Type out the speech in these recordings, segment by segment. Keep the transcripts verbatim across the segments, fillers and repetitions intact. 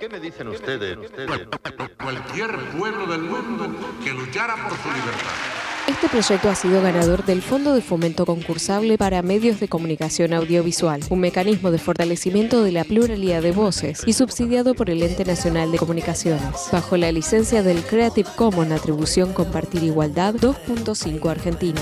¿Qué me dicen ustedes? ustedes? Cualquier pueblo del mundo que luchara por su libertad. Este proyecto ha sido ganador del Fondo de Fomento Concursable para Medios de Comunicación Audiovisual, un mecanismo de fortalecimiento de la pluralidad de voces y subsidiado por el Ente Nacional de Comunicaciones, bajo la licencia del Creative Commons Atribución Compartir Igualdad dos punto cinco Argentina.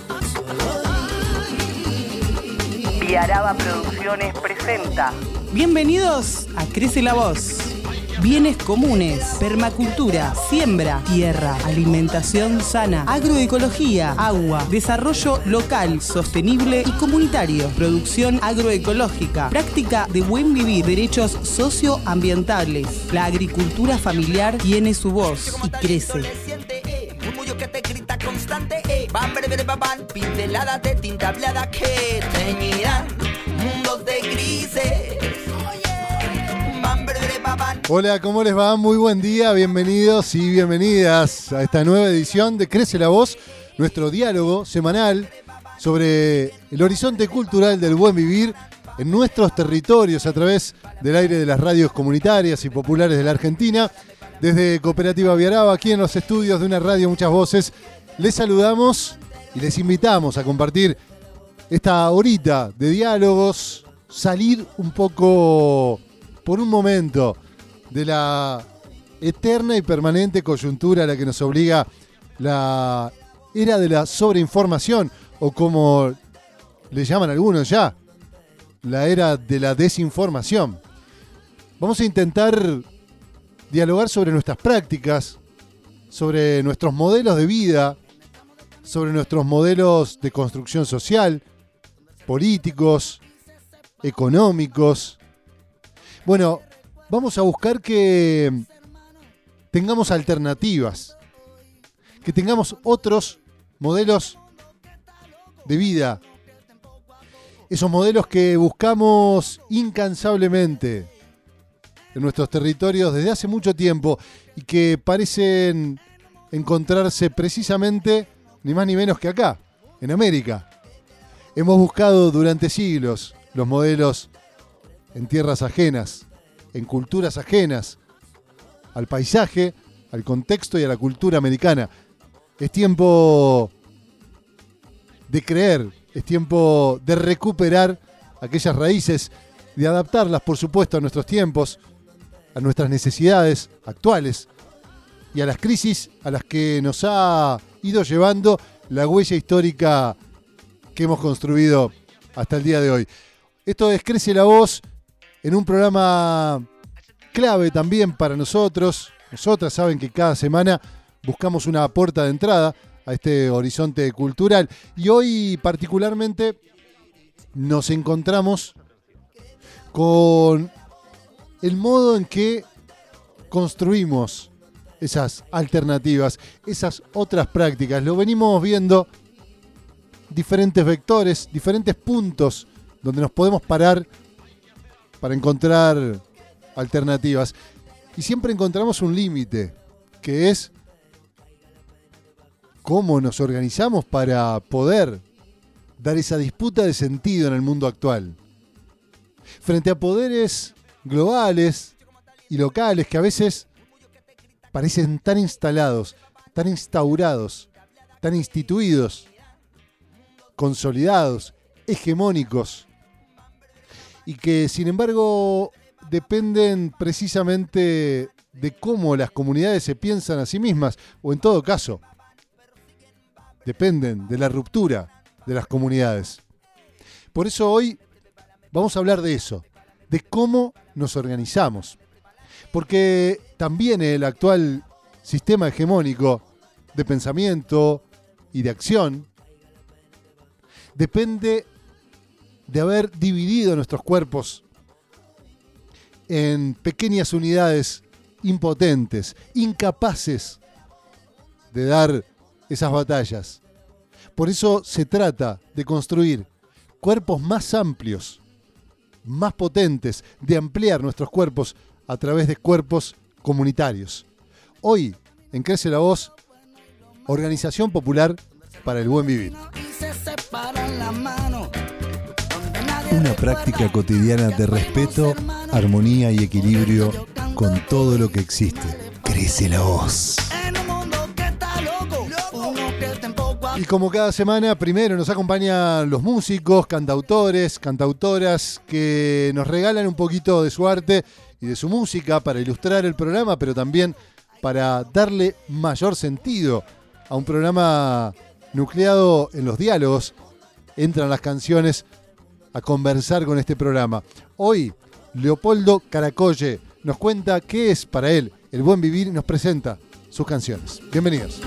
Viaraba Producciones presenta. Bienvenidos a Crece la Voz. Bienes comunes, permacultura, siembra, tierra, alimentación sana, agroecología, agua, desarrollo local, sostenible y comunitario, producción agroecológica, práctica de buen vivir, derechos socioambientales. La agricultura familiar tiene su voz y crece. Murmullo que te grita constante, eh. Van, breve, van, pincelada de tinta hablada que teñirán mundos de grises. Hola, ¿cómo les va? Muy buen día, bienvenidos y bienvenidas a esta nueva edición de Crece la Voz, nuestro diálogo semanal sobre el horizonte cultural del buen vivir en nuestros territorios a través del aire de las radios comunitarias y populares de la Argentina. Desde Cooperativa Viaraba, aquí en los estudios de una radio Muchas Voces, les saludamos y les invitamos a compartir esta horita de diálogos, salir un poco por un momento de la eterna y permanente coyuntura a la que nos obliga la era de la sobreinformación, o como le llaman algunos ya, la era de la desinformación. Vamos a intentar dialogar sobre nuestras prácticas, sobre nuestros modelos de vida, sobre nuestros modelos de construcción social, políticos, económicos. Bueno, vamos a buscar que tengamos alternativas, que tengamos otros modelos de vida, esos modelos que buscamos incansablemente en nuestros territorios desde hace mucho tiempo y que parecen encontrarse precisamente ni más ni menos que acá, en América. Hemos buscado durante siglos los modelos en tierras ajenas, en culturas ajenas, al paisaje, al contexto y a la cultura americana. Es tiempo de creer, es tiempo de recuperar aquellas raíces, de adaptarlas, por supuesto, a nuestros tiempos, a nuestras necesidades actuales y a las crisis a las que nos ha ido llevando la huella histórica que hemos construido hasta el día de hoy. Esto es Crece la Voz, en un programa clave también para nosotros. Nosotras saben que cada semana buscamos una puerta de entrada a este horizonte cultural. Y hoy particularmente nos encontramos con el modo en que construimos esas alternativas, esas otras prácticas. Lo venimos viendo, diferentes vectores, diferentes puntos donde nos podemos parar para encontrar alternativas. Y siempre encontramos un límite, que es cómo nos organizamos para poder dar esa disputa de sentido en el mundo actual. Frente a poderes globales y locales que a veces parecen tan instalados, tan instaurados, tan instituidos, consolidados, hegemónicos, y que sin embargo dependen precisamente de cómo las comunidades se piensan a sí mismas, o en todo caso, dependen de la ruptura de las comunidades. Por eso hoy vamos a hablar de eso, de cómo nos organizamos. Porque también el actual sistema hegemónico de pensamiento y de acción depende de haber dividido nuestros cuerpos en pequeñas unidades impotentes, incapaces de dar esas batallas. Por eso se trata de construir cuerpos más amplios, más potentes, de ampliar nuestros cuerpos a través de cuerpos comunitarios. Hoy, en Crece la Voz, Organización Popular para el Buen Vivir. Una práctica cotidiana de respeto, armonía y equilibrio con todo lo que existe. Crece la voz. Y como cada semana, primero nos acompañan los músicos, cantautores, cantautoras que nos regalan un poquito de su arte y de su música para ilustrar el programa, pero también para darle mayor sentido a un programa nucleado en los diálogos. Entran las canciones a conversar con este programa. Hoy, Leopoldo Caracolle nos cuenta qué es para él el buen vivir y nos presenta sus canciones. Bienvenidos.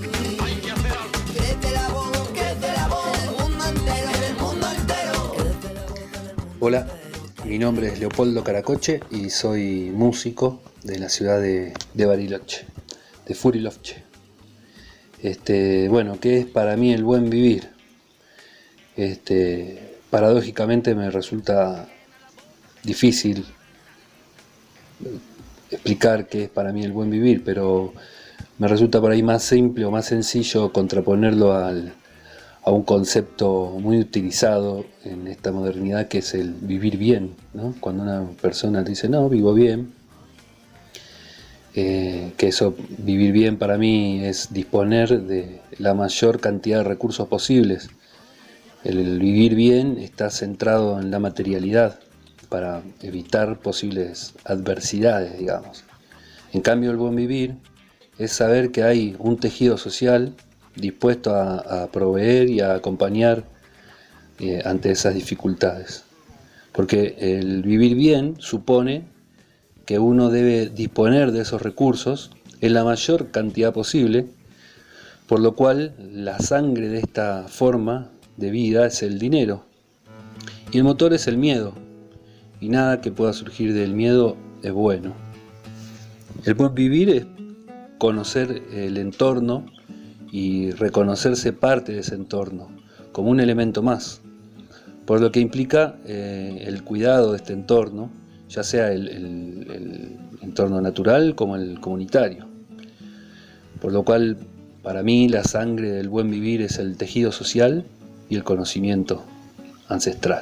Hola, mi nombre es Leopoldo Caracolle y soy músico de la ciudad de, de Bariloche, de Furilovche. Este, bueno, ¿qué es para mí el buen vivir? Este, paradójicamente me resulta difícil explicar qué es para mí el buen vivir, pero me resulta por ahí más simple o más sencillo contraponerlo al a un concepto muy utilizado en esta modernidad, que es el vivir bien, ¿no? Cuando una persona te dice, no, vivo bien, eh, que eso, vivir bien para mí es disponer de la mayor cantidad de recursos posibles. El, el vivir bien está centrado en la materialidad para evitar posibles adversidades, digamos. En cambio, el buen vivir es saber que hay un tejido social dispuesto a, a proveer y a acompañar eh, ante esas dificultades. Porque el vivir bien supone que uno debe disponer de esos recursos en la mayor cantidad posible, por lo cual la sangre de esta forma de vida es el dinero. Y el motor es el miedo, y nada que pueda surgir del miedo es bueno. El buen vivir es conocer el entorno y reconocerse parte de ese entorno, como un elemento más, por lo que implica eh, el cuidado de este entorno, ya sea el, el, el entorno natural como el comunitario. Por lo cual, para mí, la sangre del buen vivir es el tejido social y el conocimiento ancestral.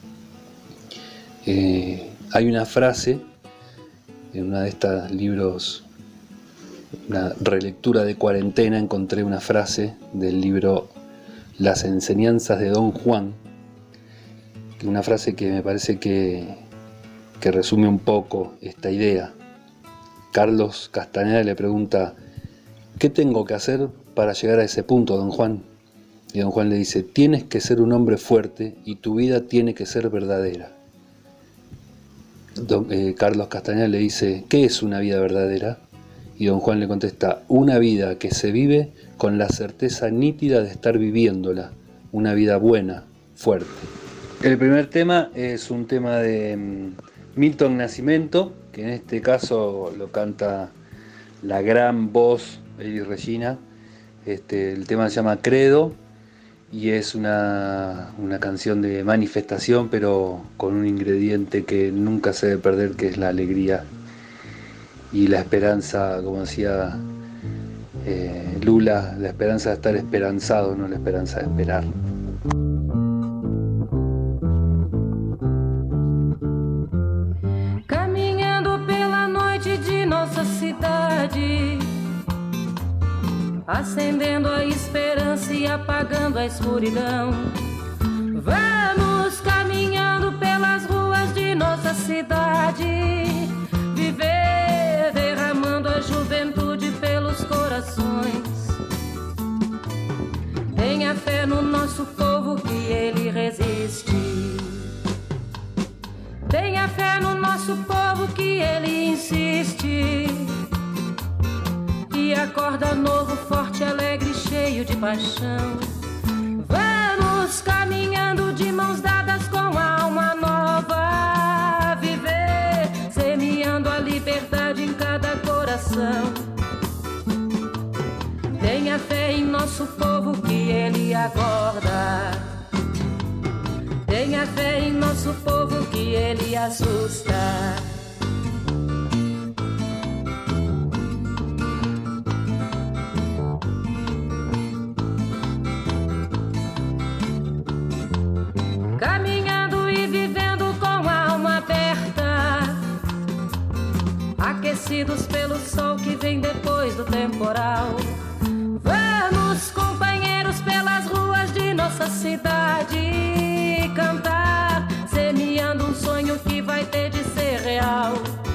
Eh, hay una frase en uno de estos libros, una relectura de cuarentena, encontré una frase del libro Las enseñanzas de Don Juan, una frase que me parece que, que resume un poco esta idea. Carlos Castaneda le pregunta, ¿qué tengo que hacer para llegar a ese punto, Don Juan? Y Don Juan le dice, tienes que ser un hombre fuerte y tu vida tiene que ser verdadera. Don, eh, Carlos Castaneda le dice, ¿qué es una vida verdadera? Y Don Juan le contesta, una vida que se vive con la certeza nítida de estar viviéndola, una vida buena, fuerte. El primer tema es un tema de Milton Nascimento, que en este caso lo canta la gran voz Elis Regina. Este, el tema se llama Credo y es una, una canción de manifestación, pero con un ingrediente que nunca se debe perder, que es la alegría y la esperanza, como decía eh, Lula, la esperanza de estar esperanzado, no la esperanza de esperar. Caminhando pela noite de nossa cidade, acendendo a esperança e apagando a escuridão. Vamos caminhando pelas ruas de nossa cidade, viver derramando a juventude pelos corações. Tenha fé no nosso povo que ele resiste. Tenha fé no nosso povo que ele insiste. E acorda novo, forte, alegre, cheio de paixão. Vamos caminhando de mãos dadas com a alma nova, viver semeando a liberdade em cada coração. Tenha fé em nosso povo que ele acorda. Tenha fé em nosso povo que ele assusta. Caminhando e vivendo com a alma aberta, aquecidos pelo sol que vem depois do temporal. Vamos, companheiros, pelas ruas de nossa cidade cantar, semeando um sonho que vai ter de ser real.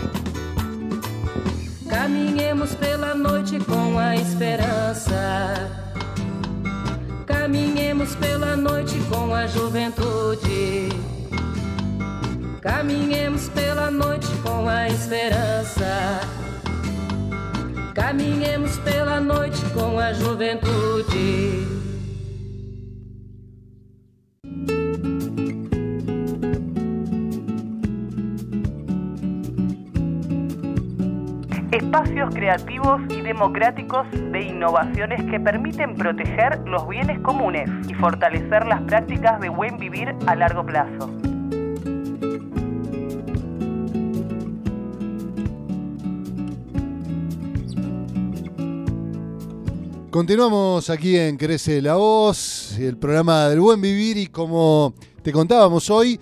Caminhemos pela noite com a esperança, caminhemos pela noite com a juventude, caminhemos pela noite com a esperança, caminhemos pela noite com a juventude. Espacios creativos y democráticos de innovaciones que permiten proteger los bienes comunes y fortalecer las prácticas de buen vivir a largo plazo. Continuamos aquí en Crece la Voz, el programa del buen vivir, y como te contábamos hoy,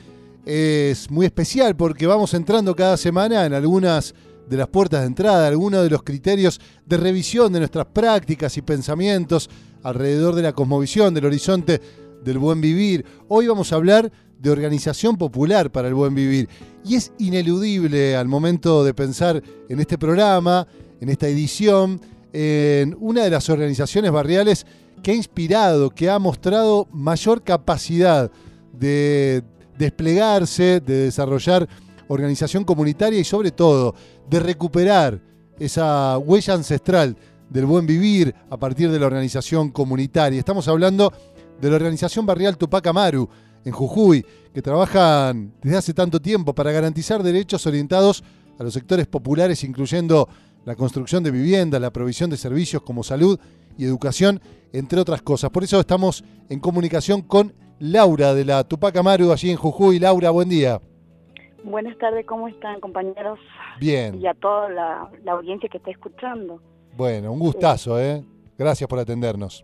es muy especial porque vamos entrando cada semana en algunas de las puertas de entrada, algunos de los criterios de revisión de nuestras prácticas y pensamientos alrededor de la cosmovisión, del horizonte del buen vivir. Hoy vamos a hablar de organización popular para el buen vivir, y es ineludible al momento de pensar en este programa, en esta edición, en una de las organizaciones barriales que ha inspirado, que ha mostrado mayor capacidad de desplegarse, de desarrollar organización comunitaria y sobre todo de recuperar esa huella ancestral del buen vivir a partir de la organización comunitaria. Estamos hablando de la organización barrial Tupac Amaru en Jujuy, que trabajan desde hace tanto tiempo para garantizar derechos orientados a los sectores populares, incluyendo la construcción de viviendas, la provisión de servicios como salud y educación, entre otras cosas. Por eso estamos en comunicación con Laura de la Tupac Amaru allí en Jujuy. Laura, buen día. Buenas tardes, ¿cómo están, compañeros? Bien. Y a toda la, la audiencia que está escuchando. Bueno, un gustazo, ¿eh? Gracias por atendernos.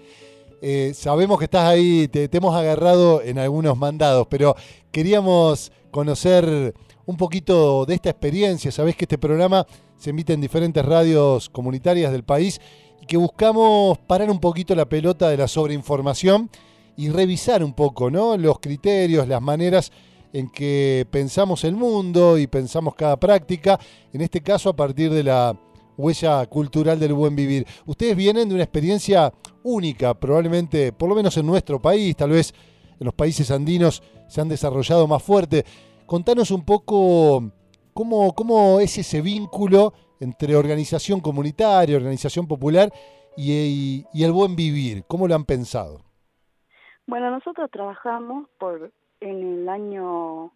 Eh, sabemos que estás ahí, te, te hemos agarrado en algunos mandados, pero queríamos conocer un poquito de esta experiencia. Sabés que este programa se emite en diferentes radios comunitarias del país y que buscamos parar un poquito la pelota de la sobreinformación y revisar un poco, ¿no?, los criterios, las maneras en que pensamos el mundo y pensamos cada práctica, en este caso a partir de la huella cultural del buen vivir. Ustedes vienen de una experiencia única, probablemente, por lo menos en nuestro país, tal vez en los países andinos se han desarrollado más fuerte. Contanos un poco cómo, cómo es ese vínculo entre organización comunitaria, organización popular y, y, y el buen vivir. ¿Cómo lo han pensado? Bueno, nosotros trabajamos por en el año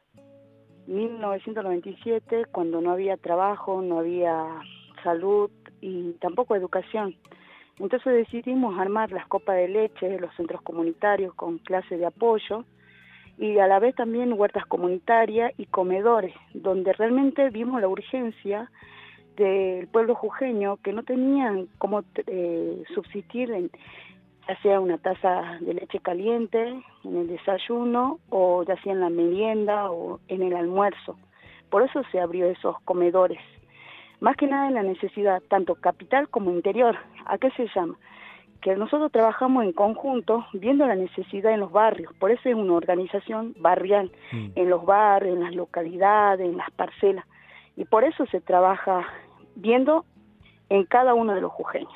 mil novecientos noventa y siete, cuando no había trabajo, no había salud y tampoco educación. Entonces decidimos armar las copas de leche, los centros comunitarios con clases de apoyo y a la vez también huertas comunitarias y comedores, donde realmente vimos la urgencia del pueblo jujeño que no tenían cómo eh, subsistir en ya sea una taza de leche caliente en el desayuno o ya sea en la merienda o en el almuerzo. Por eso se abrió esos comedores. Más que nada en la necesidad, tanto capital como interior. ¿A qué se llama? Que nosotros trabajamos en conjunto viendo la necesidad en los barrios. Por eso es una organización barrial, mm. en los barrios, en las localidades, en las parcelas. Y por eso se trabaja viendo en cada uno de los jujeños.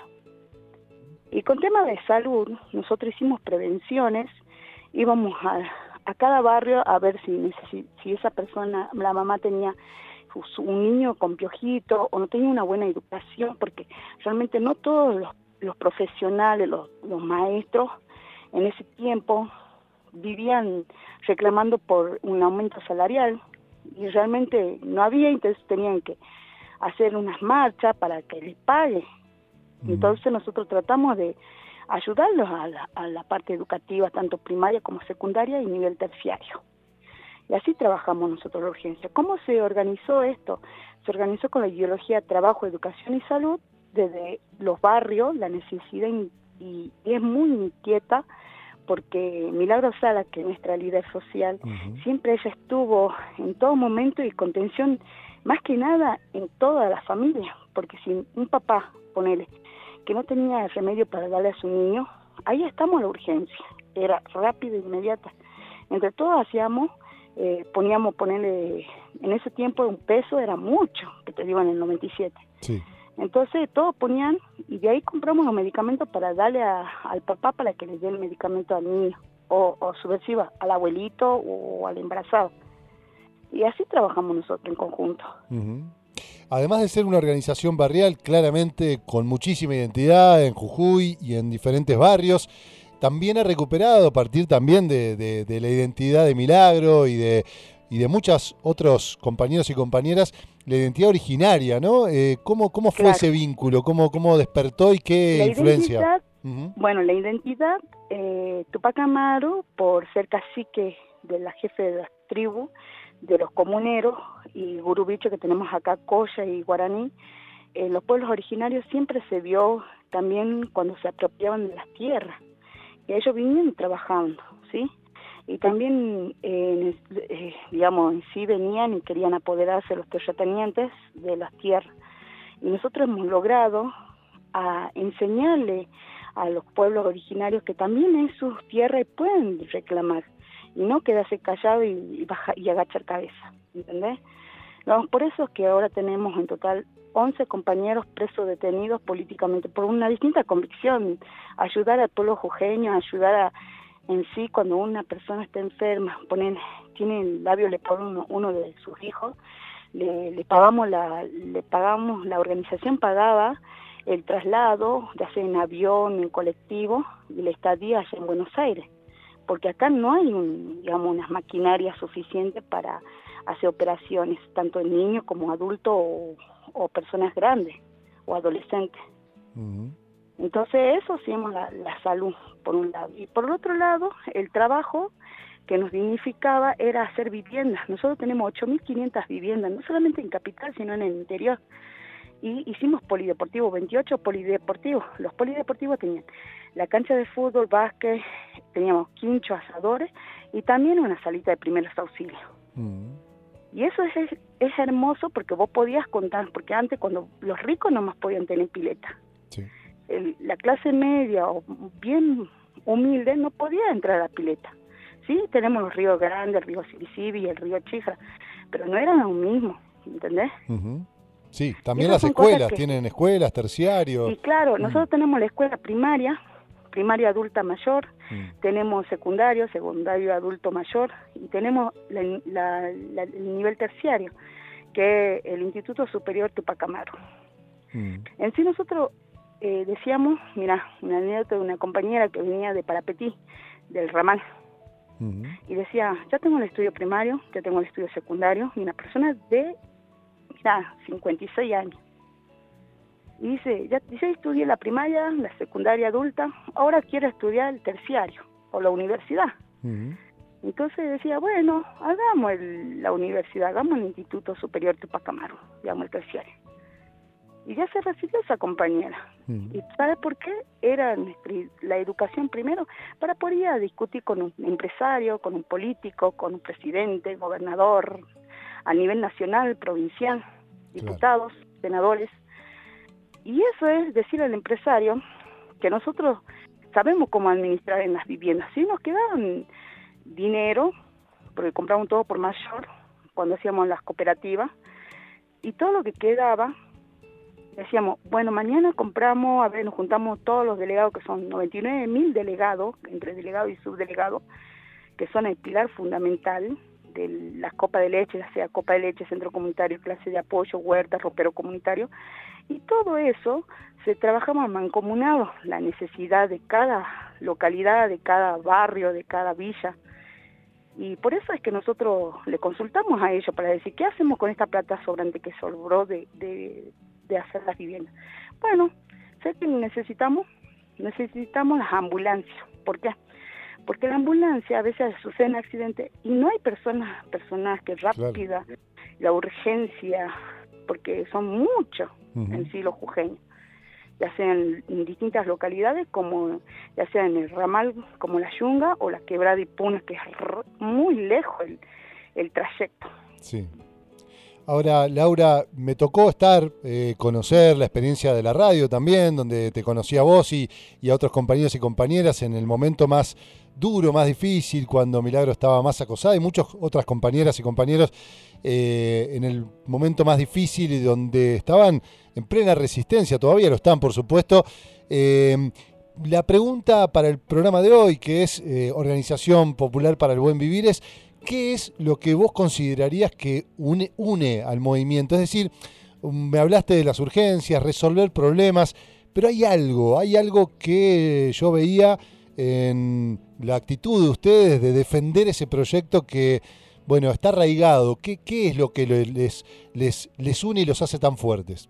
Y con temas de salud, nosotros hicimos prevenciones, íbamos a, a cada barrio a ver si, si, si esa persona, la mamá tenía un niño con piojito o no tenía una buena educación, porque realmente no todos los, los profesionales, los, los maestros en ese tiempo vivían reclamando por un aumento salarial y realmente no había, entonces tenían que hacer unas marchas para que les pague. Entonces nosotros tratamos de ayudarlos a la, a la parte educativa, tanto primaria como secundaria y nivel terciario. Y así trabajamos nosotros la urgencia. ¿Cómo se organizó esto? Se organizó con la ideología trabajo, educación y salud, desde los barrios, la necesidad y, y es muy inquieta, porque Milagro Sala, que es nuestra líder social, uh-huh. siempre ella estuvo en todo momento y contención más que nada en toda la familia, porque si un papá, ponele, que no tenía remedio para darle a su niño, ahí estamos a la urgencia, era rápido e inmediata. Entre todos hacíamos, eh, poníamos, ponerle, en ese tiempo un peso era mucho, que te digo en el noventa y siete. Sí. Entonces todos ponían, y de ahí compramos los medicamentos para darle a, al papá para que le dé el medicamento al niño, o, o subversiva, al abuelito o al embarazado. Y así trabajamos nosotros en conjunto. Uh-huh. Además de ser una organización barrial, claramente con muchísima identidad en Jujuy y en diferentes barrios, también ha recuperado a partir también de, de, de la identidad de Milagro y de, y de muchos otros compañeros y compañeras, la identidad originaria, ¿no? Eh, ¿cómo, ¿Cómo fue claro. ese vínculo? ¿Cómo, cómo despertó y qué la influencia? Uh-huh. Bueno, la identidad, eh, Tupac Amaru, por ser cacique de la jefe de las tribus, de los comuneros y gurubicho que tenemos acá, Coya y Guaraní, en los pueblos originarios siempre se vio también cuando se apropiaban de las tierras, y ellos vinieron trabajando, ¿sí? Y también, eh, eh, digamos, en sí venían y querían apoderarse los terratenientes de las tierras. Y nosotros hemos logrado a enseñarle a los pueblos originarios que también en sus tierras pueden reclamar, y no quedarse callado y, y, baja, y agachar cabeza, ¿entendés? No, por eso es que ahora tenemos en total once compañeros presos detenidos políticamente por una distinta convicción, ayudar al pueblo jujeño, ayudar a, en sí cuando una persona está enferma, ponen, tiene el labio le pone uno, uno de sus hijos, le, le pagamos la, le pagamos, la organización pagaba el traslado, ya sea en avión, en colectivo, y la estadía allá en Buenos Aires, porque acá no hay, un, digamos, unas maquinarias suficientes para hacer operaciones, tanto en niños como adultos o, o personas grandes o adolescentes. Uh-huh. Entonces eso hacemos la, la salud, por un lado. Y por el otro lado, el trabajo que nos dignificaba era hacer viviendas. Nosotros tenemos ocho mil quinientas viviendas, no solamente en Capital, sino en el interior. Y hicimos polideportivos, veintiocho polideportivos. Los polideportivos tenían la cancha de fútbol, básquet, teníamos quincho, asadores y también una salita de primeros auxilios. Mm. Y eso es, es, es hermoso porque vos podías contar, porque antes cuando los ricos nomás podían tener pileta. Sí. El, la clase media o bien humilde no podía entrar a la pileta. Sí, tenemos los ríos grandes, el río Sibisibi y el río Chifra, pero no eran lo mismo, ¿entendés? Uh-huh. Sí, también las escuelas, que, tienen escuelas, terciarios. Y claro, mm. nosotros tenemos la escuela primaria, primaria adulta mayor, mm. tenemos secundario, secundario adulto mayor, y tenemos la, la, la, el nivel terciario, que es el Instituto Superior Tupac Amaru. Mm. En sí nosotros eh, decíamos, mira, una anécdota de una compañera que venía de Parapetí, del ramal, mm. y decía, ya tengo el estudio primario, ya tengo el estudio secundario, y una persona de... Mira, cincuenta y seis años. Y dice, ya, ya estudié la primaria, la secundaria adulta, ahora quiero estudiar el terciario o la universidad. Uh-huh. Entonces decía, bueno, hagamos el, la universidad, hagamos el Instituto Superior Tupac Amaru, digamos el terciario. Y ya se recibió esa compañera. Uh-huh. ¿Y sabe por qué? Era la educación primero, para poder ir a discutir con un empresario, con un político, con un presidente, gobernador, a nivel nacional, provincial, diputados, claro. senadores. Y eso es decir al empresario que nosotros sabemos cómo administrar en las viviendas. Si nos quedaban dinero, porque compramos todo por mayor, cuando hacíamos las cooperativas, y todo lo que quedaba, decíamos, bueno, mañana compramos, a ver, nos juntamos todos los delegados, que son noventa y nueve mil delegados, entre delegado y subdelegado, que son el pilar fundamental de la copa de leche, ya sea copa de leche, centro comunitario, clase de apoyo, huerta, ropero comunitario, y todo eso se trabajaba mancomunado, la necesidad de cada localidad, de cada barrio, de cada villa, y por eso es que nosotros le consultamos a ellos para decir, ¿qué hacemos con esta plata sobrante que sobró de, de, de hacer las viviendas? Bueno, sé que necesitamos, necesitamos las ambulancias. ¿Por qué? Porque la ambulancia a veces sucede un accidente y no hay personas, personas que rápida, claro. la urgencia, porque son muchos uh-huh. en sí los jujeños, ya sean en distintas localidades, como ya sea en el ramal como la Yunga o la Quebrada y Punas, que es muy lejos el, el trayecto. Sí. Ahora, Laura, me tocó estar, eh, conocer la experiencia de la radio también, donde te conocí a vos y, y a otros compañeros y compañeras en el momento más duro, más difícil, cuando Milagro estaba más acosada, y muchas otras compañeras y compañeros eh, en el momento más difícil y donde estaban en plena resistencia, todavía lo están, por supuesto. Eh, la pregunta para el programa de hoy, que es eh, Organización Popular para el Buen Vivir, es ¿qué es lo que vos considerarías que une, une al movimiento? Es decir, me hablaste de las urgencias, resolver problemas, pero hay algo, hay algo que yo veía en la actitud de ustedes de defender ese proyecto que, bueno, está arraigado. ¿Qué, qué es lo que les, les, les une y los hace tan fuertes?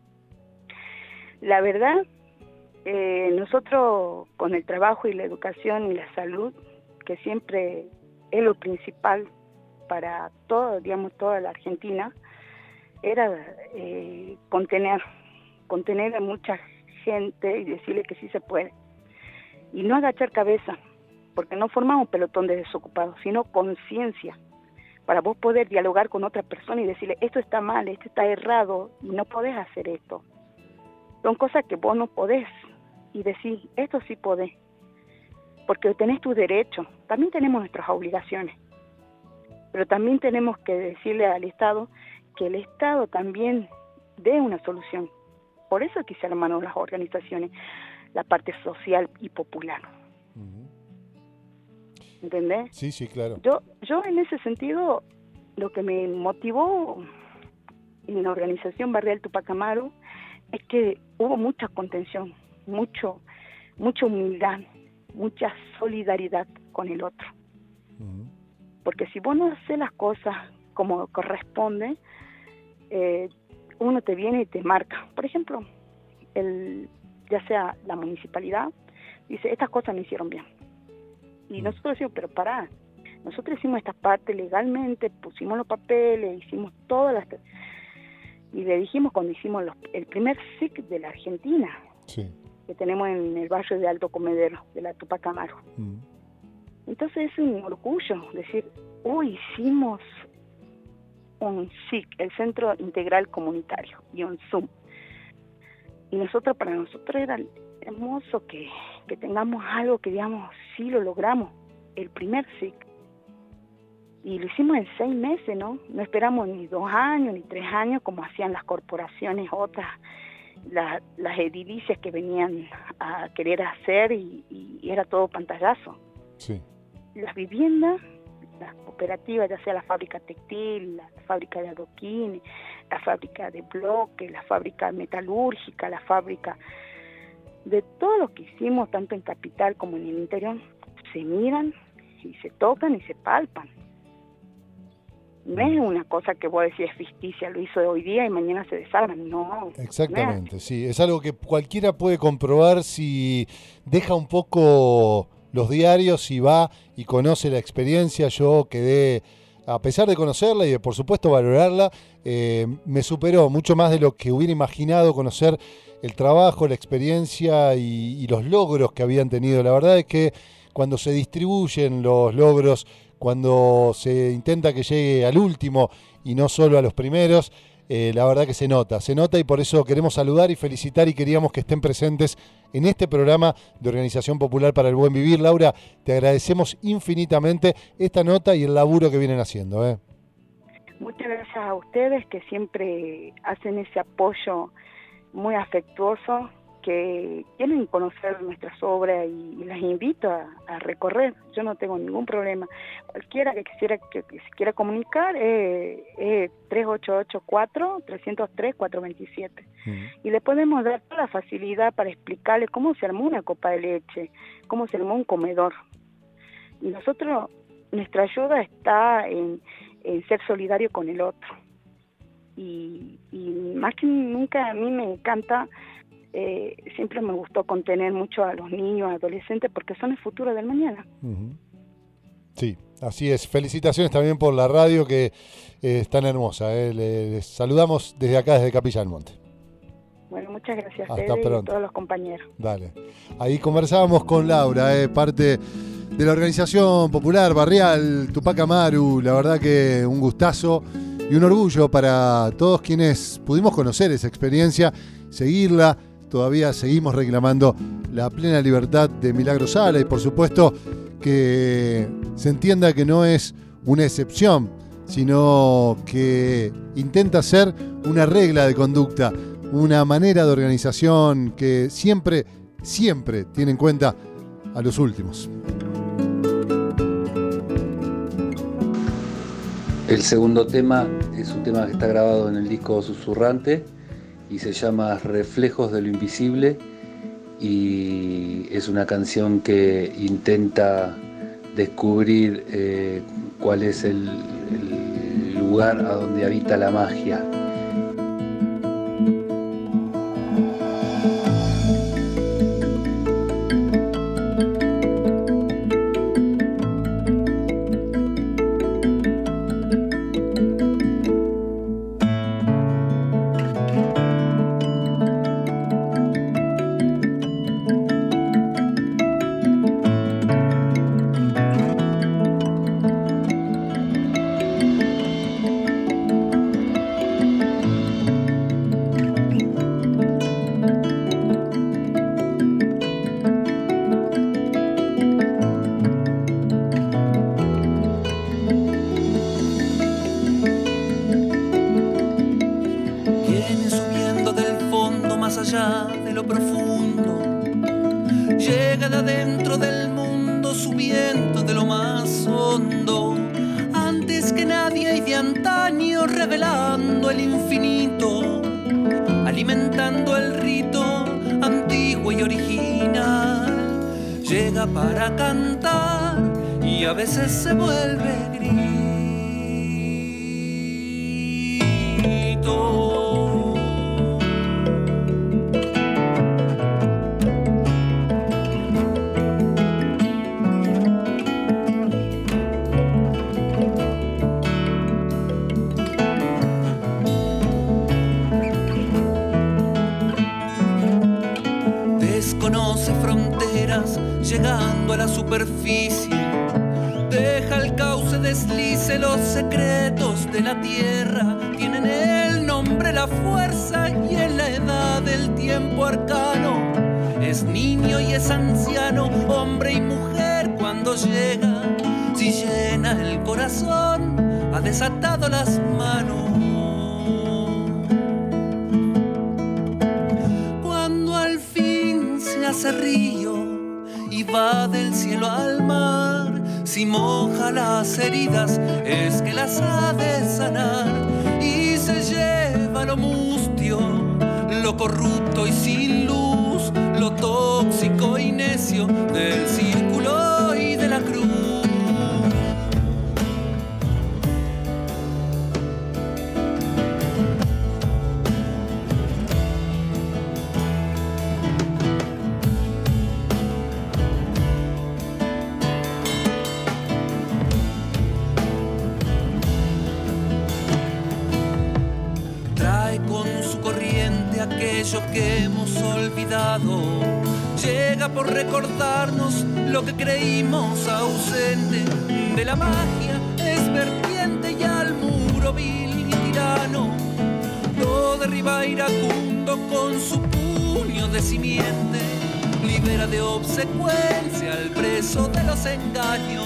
La verdad, eh, nosotros con el trabajo y la educación y la salud, que siempre es lo principal para todo, digamos, toda la Argentina, era eh, contener, contener a mucha gente y decirle que sí se puede. Y no agachar cabeza, porque no formamos pelotón de desocupados, sino conciencia, para vos poder dialogar con otra persona y decirle, esto está mal, esto está errado, y no podés hacer esto. Son cosas que vos no podés, y decir, esto sí podés, porque tenés tus derechos, también tenemos nuestras obligaciones, pero también tenemos que decirle al Estado que el Estado también dé una solución. Por eso que se armaron las organizaciones, la parte social y popular. Uh-huh. ¿Entendés? Sí, sí, claro. Yo, yo en ese sentido, lo que me motivó en la organización barrial Tupac Amaru es que hubo mucha contención, mucho, mucha humildad, mucha solidaridad con el otro. Uh-huh. Porque si vos no haces las cosas como corresponde, eh, uno te viene y te marca. Por ejemplo, el, ya sea la municipalidad, dice, estas cosas no hicieron bien. Y nosotros decimos, pero pará, nosotros hicimos esta parte legalmente, pusimos los papeles, hicimos todas las... Y le dijimos cuando hicimos los, el primer S I C de la Argentina, sí, que tenemos en el barrio de Alto Comedero, de la Tupac Amaru. Mm. Entonces es un orgullo decir, hoy hicimos un S I C, el Centro Integral Comunitario, y un Zoom. Y nosotros, para nosotros era hermoso que, que tengamos algo que digamos, sí lo logramos, el primer S I C. Y lo hicimos en seis meses, ¿no? No esperamos ni dos años, ni tres años, como hacían las corporaciones otras, la, las edilicias que venían a querer hacer, y, y era todo pantallazo. Sí. Las viviendas, las cooperativas, ya sea la fábrica textil, la fábrica de adoquines, la fábrica de bloques, la fábrica metalúrgica, la fábrica de todo lo que hicimos, tanto en capital como en el interior, se miran y se tocan y se palpan. No es una cosa que vos decís es ficticia, lo hizo hoy día y mañana se desarma, no. Exactamente, no. Sí, es algo que cualquiera puede comprobar si deja un poco los diarios y va y conoce la experiencia. Yo quedé, a pesar de conocerla y de por supuesto valorarla, eh, me superó mucho más de lo que hubiera imaginado conocer el trabajo, la experiencia y, y los logros que habían tenido. La verdad es que cuando se distribuyen los logros, cuando se intenta que llegue al último y no solo a los primeros, eh, la verdad que se nota, se nota y por eso queremos saludar y felicitar y queríamos que estén presentes en este programa de Organización Popular para el Buen Vivir. Laura, te agradecemos infinitamente esta nota y el laburo que vienen haciendo. ¿eh? Muchas gracias a ustedes que siempre hacen ese apoyo muy afectuoso, que quieren conocer nuestras obras y, y las invito a, a recorrer. Yo no tengo ningún problema. Cualquiera que quisiera que, que se quiera comunicar es eh, eh, tres ocho ocho cuatro, tres cero tres, cuatro dos siete. Uh-huh. Y le podemos dar toda la facilidad para explicarle cómo se armó una copa de leche, cómo se armó un comedor. Y nosotros, nuestra ayuda está en, en ser solidario con el otro. Y, y más que nunca a mí me encanta. Eh, siempre me gustó contener mucho a los niños, adolescentes, porque son el futuro del mañana. Uh-huh. Sí, así es. Felicitaciones también por la radio, que eh, es tan hermosa. Eh. Les saludamos desde acá, desde Capilla del Monte. Bueno, muchas gracias a Hasta ustedes pronto. Y a todos los compañeros. Dale. Ahí conversábamos con Laura, eh, parte de la Organización Popular Barrial Tupac Amaru. La verdad que un gustazo. y un orgullo para todos quienes pudimos conocer esa experiencia, seguirla. Todavía seguimos reclamando la plena libertad de Milagro Sala y por supuesto que se entienda que no es una excepción, sino que intenta ser una regla de conducta, una manera de organización que siempre, siempre tiene en cuenta a los últimos. El segundo tema es un tema que está grabado en el disco Susurrante y se llama Reflejos de lo Invisible, y es una canción que intenta descubrir eh, cuál es el, el lugar a donde habita la magia. Para cantar y a veces se vuelve grito. Desconoce fronteras, llegando a la superficie, deja el cauce, deslice los secretos de la tierra. Tienen el nombre, la fuerza y en la edad del tiempo arcano. Es niño y es anciano, hombre y mujer cuando llega. Si llena el corazón, ha desatado las manos. Cuando al fin se hace río y va del cielo al mar, si moja las heridas es que las ha de sanar, y se lleva lo mustio, lo corrupto y sin luz, lo tóxico y necio del círculo y de la cruz. Aquello que hemos olvidado, llega por recordarnos lo que creímos ausente. De la magia es vertiente y al muro vil y tirano lo derriba iracundo con su puño de simiente. Libera de obsecuencia al preso de los engaños.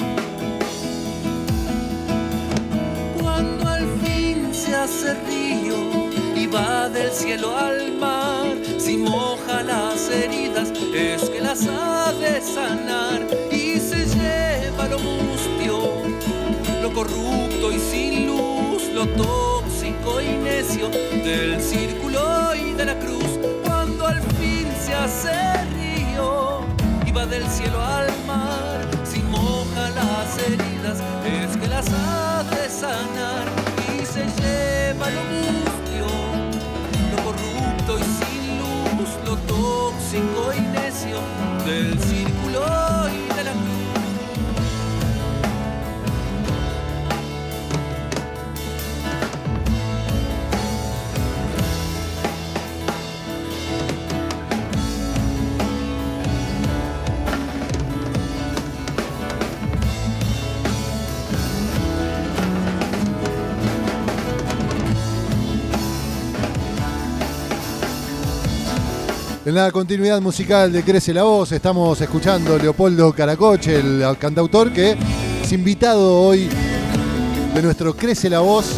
Cuando al fin se hace río y va del cielo al mar, si moja las heridas es que las ha de sanar, y se lleva lo mustio, lo corrupto y sin luz, lo tóxico y necio del círculo y de la cruz. Cuando al fin se hace río y va del cielo al mar, si moja las heridas es que las ha de sanar, y se lleva lo mustio, lo corrupto y sin luz, lo tóxico y necio del círculo y de la cruz. En la continuidad musical de Crece la Voz estamos escuchando Leopoldo Caracoche, el cantautor que es invitado hoy de nuestro Crece la Voz.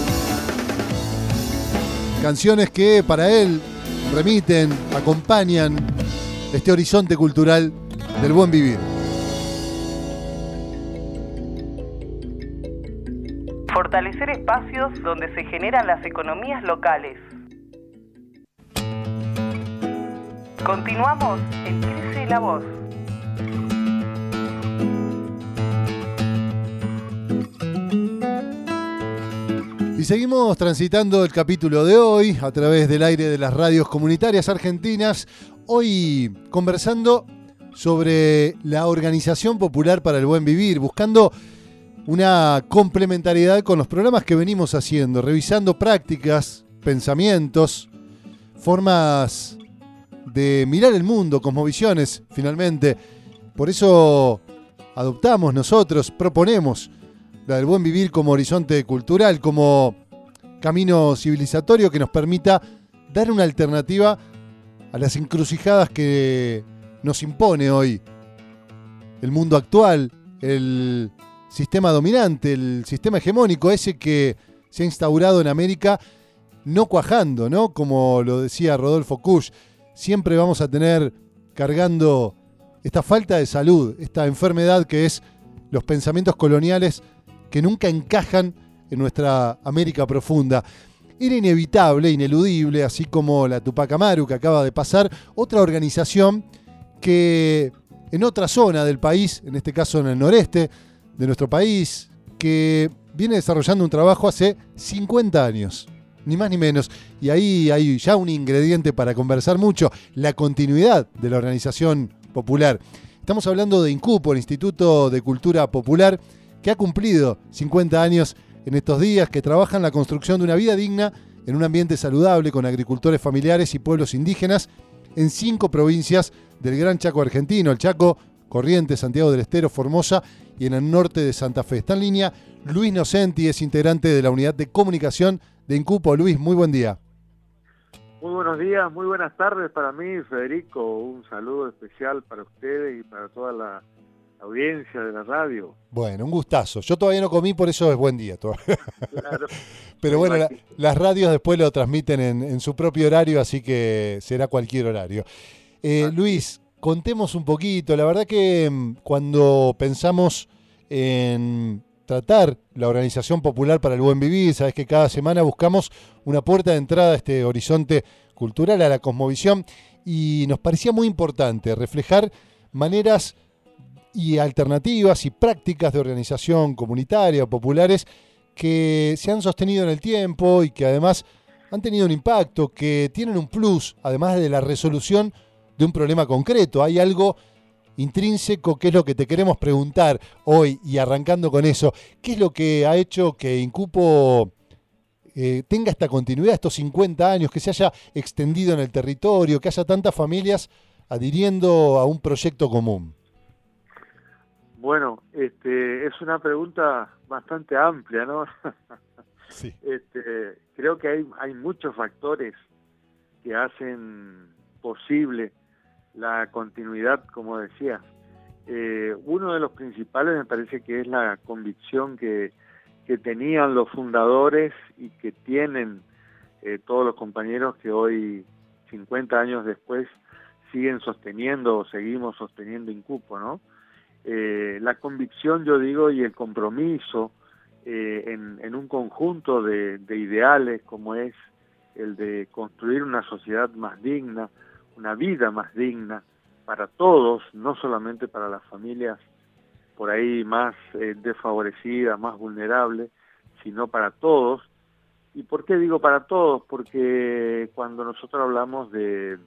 Canciones que para él remiten, acompañan este horizonte cultural del buen vivir. Fortalecer espacios donde se generan las economías locales. Continuamos en Crece la Voz. Y seguimos transitando el capítulo de hoy a través del aire de las radios comunitarias argentinas. Hoy conversando sobre la Organización Popular para el Buen Vivir, buscando una complementariedad con los programas que venimos haciendo, revisando prácticas, pensamientos, formas de mirar el mundo, cosmovisiones, finalmente. Por eso adoptamos nosotros, proponemos la del buen vivir como horizonte cultural, como camino civilizatorio que nos permita dar una alternativa a las encrucijadas que nos impone hoy el mundo actual, el sistema dominante, el sistema hegemónico, ese que se ha instaurado en América, no cuajando, ¿no? Como lo decía Rodolfo Kusch, siempre vamos a tener cargando esta falta de salud, esta enfermedad que es los pensamientos coloniales que nunca encajan en nuestra América profunda. Era inevitable, ineludible, así como la Tupac Amaru que acaba de pasar, otra organización que en otra zona del país, en este caso en el noreste de nuestro país, que viene desarrollando un trabajo hace cincuenta años, ni más ni menos. Y ahí hay ya un ingrediente para conversar mucho, la continuidad de la organización popular. Estamos hablando de INCUPO, el Instituto de Cultura Popular, que ha cumplido cincuenta años en estos días, que trabaja en la construcción de una vida digna en un ambiente saludable con agricultores familiares y pueblos indígenas en cinco provincias del Gran Chaco argentino, el Chaco, Corrientes, Santiago del Estero, Formosa y en el norte de Santa Fe. Está en línea Luis Nocenti, es integrante de la unidad de comunicación de INCUPO. Luis, muy buen día. Muy buenos días, muy buenas tardes para mí, Federico. Un saludo especial para ustedes y para toda la audiencia de la radio. Bueno, un gustazo. Yo todavía no comí, por eso es buen día. Claro. Pero bueno, la, las radios después lo transmiten en, en su propio horario, así que será cualquier horario. Eh, Luis, contemos un poquito. La verdad que cuando pensamos en tratar la Organización Popular para el Buen Vivir, sabes que cada semana buscamos una puerta de entrada a este horizonte cultural, a la cosmovisión, y nos parecía muy importante reflejar maneras y alternativas y prácticas de organización comunitaria o populares que se han sostenido en el tiempo y que además han tenido un impacto, que tienen un plus, además de la resolución de un problema concreto. Hay algo intrínseco que es lo que te queremos preguntar hoy, y arrancando con eso, ¿qué es lo que ha hecho que INCUPO eh, tenga esta continuidad, estos cincuenta años, que se haya extendido en el territorio, que haya tantas familias adhiriendo a un proyecto común? Bueno, este, es una pregunta bastante amplia, ¿no? Sí. Este, creo que hay, hay muchos factores que hacen posible la continuidad, como decías. Eh, uno de los principales me parece que es la convicción que, que tenían los fundadores y que tienen eh, todos los compañeros que hoy, cincuenta años después, siguen sosteniendo o seguimos sosteniendo INCUPO, ¿no? Eh, la convicción, yo digo, y el compromiso eh, en, en un conjunto de, de ideales como es el de construir una sociedad más digna, una vida más digna para todos, no solamente para las familias por ahí más eh, desfavorecidas, más vulnerables, sino para todos. ¿Y por qué digo para todos? Porque cuando nosotros hablamos de...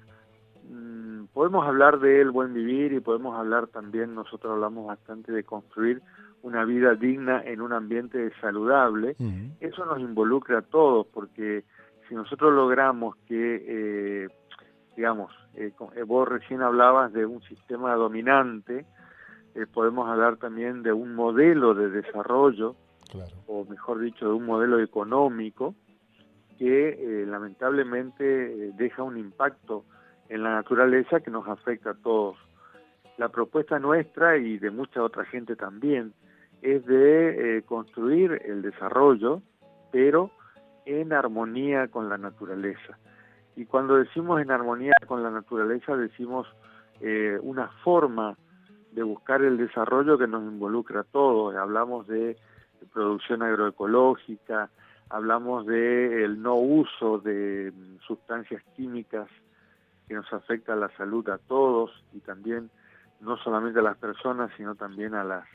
Mmm, podemos hablar del buen vivir y podemos hablar también, nosotros hablamos bastante de construir una vida digna en un ambiente saludable. Uh-huh. Eso nos involucra a todos, porque si nosotros logramos que... Eh, digamos, eh, vos recién hablabas de un sistema dominante, eh, podemos hablar también de un modelo de desarrollo, claro, o mejor dicho, de un modelo económico que eh, lamentablemente eh, deja un impacto en la naturaleza que nos afecta a todos. La propuesta nuestra y de mucha otra gente también es de eh, construir el desarrollo, pero en armonía con la naturaleza. Y cuando decimos en armonía con la naturaleza, decimos eh, una forma de buscar el desarrollo que nos involucra a todos. Hablamos de producción agroecológica, hablamos de el no uso de sustancias químicas que nos afecta a la salud a todos, y también no solamente a las personas, sino también a las,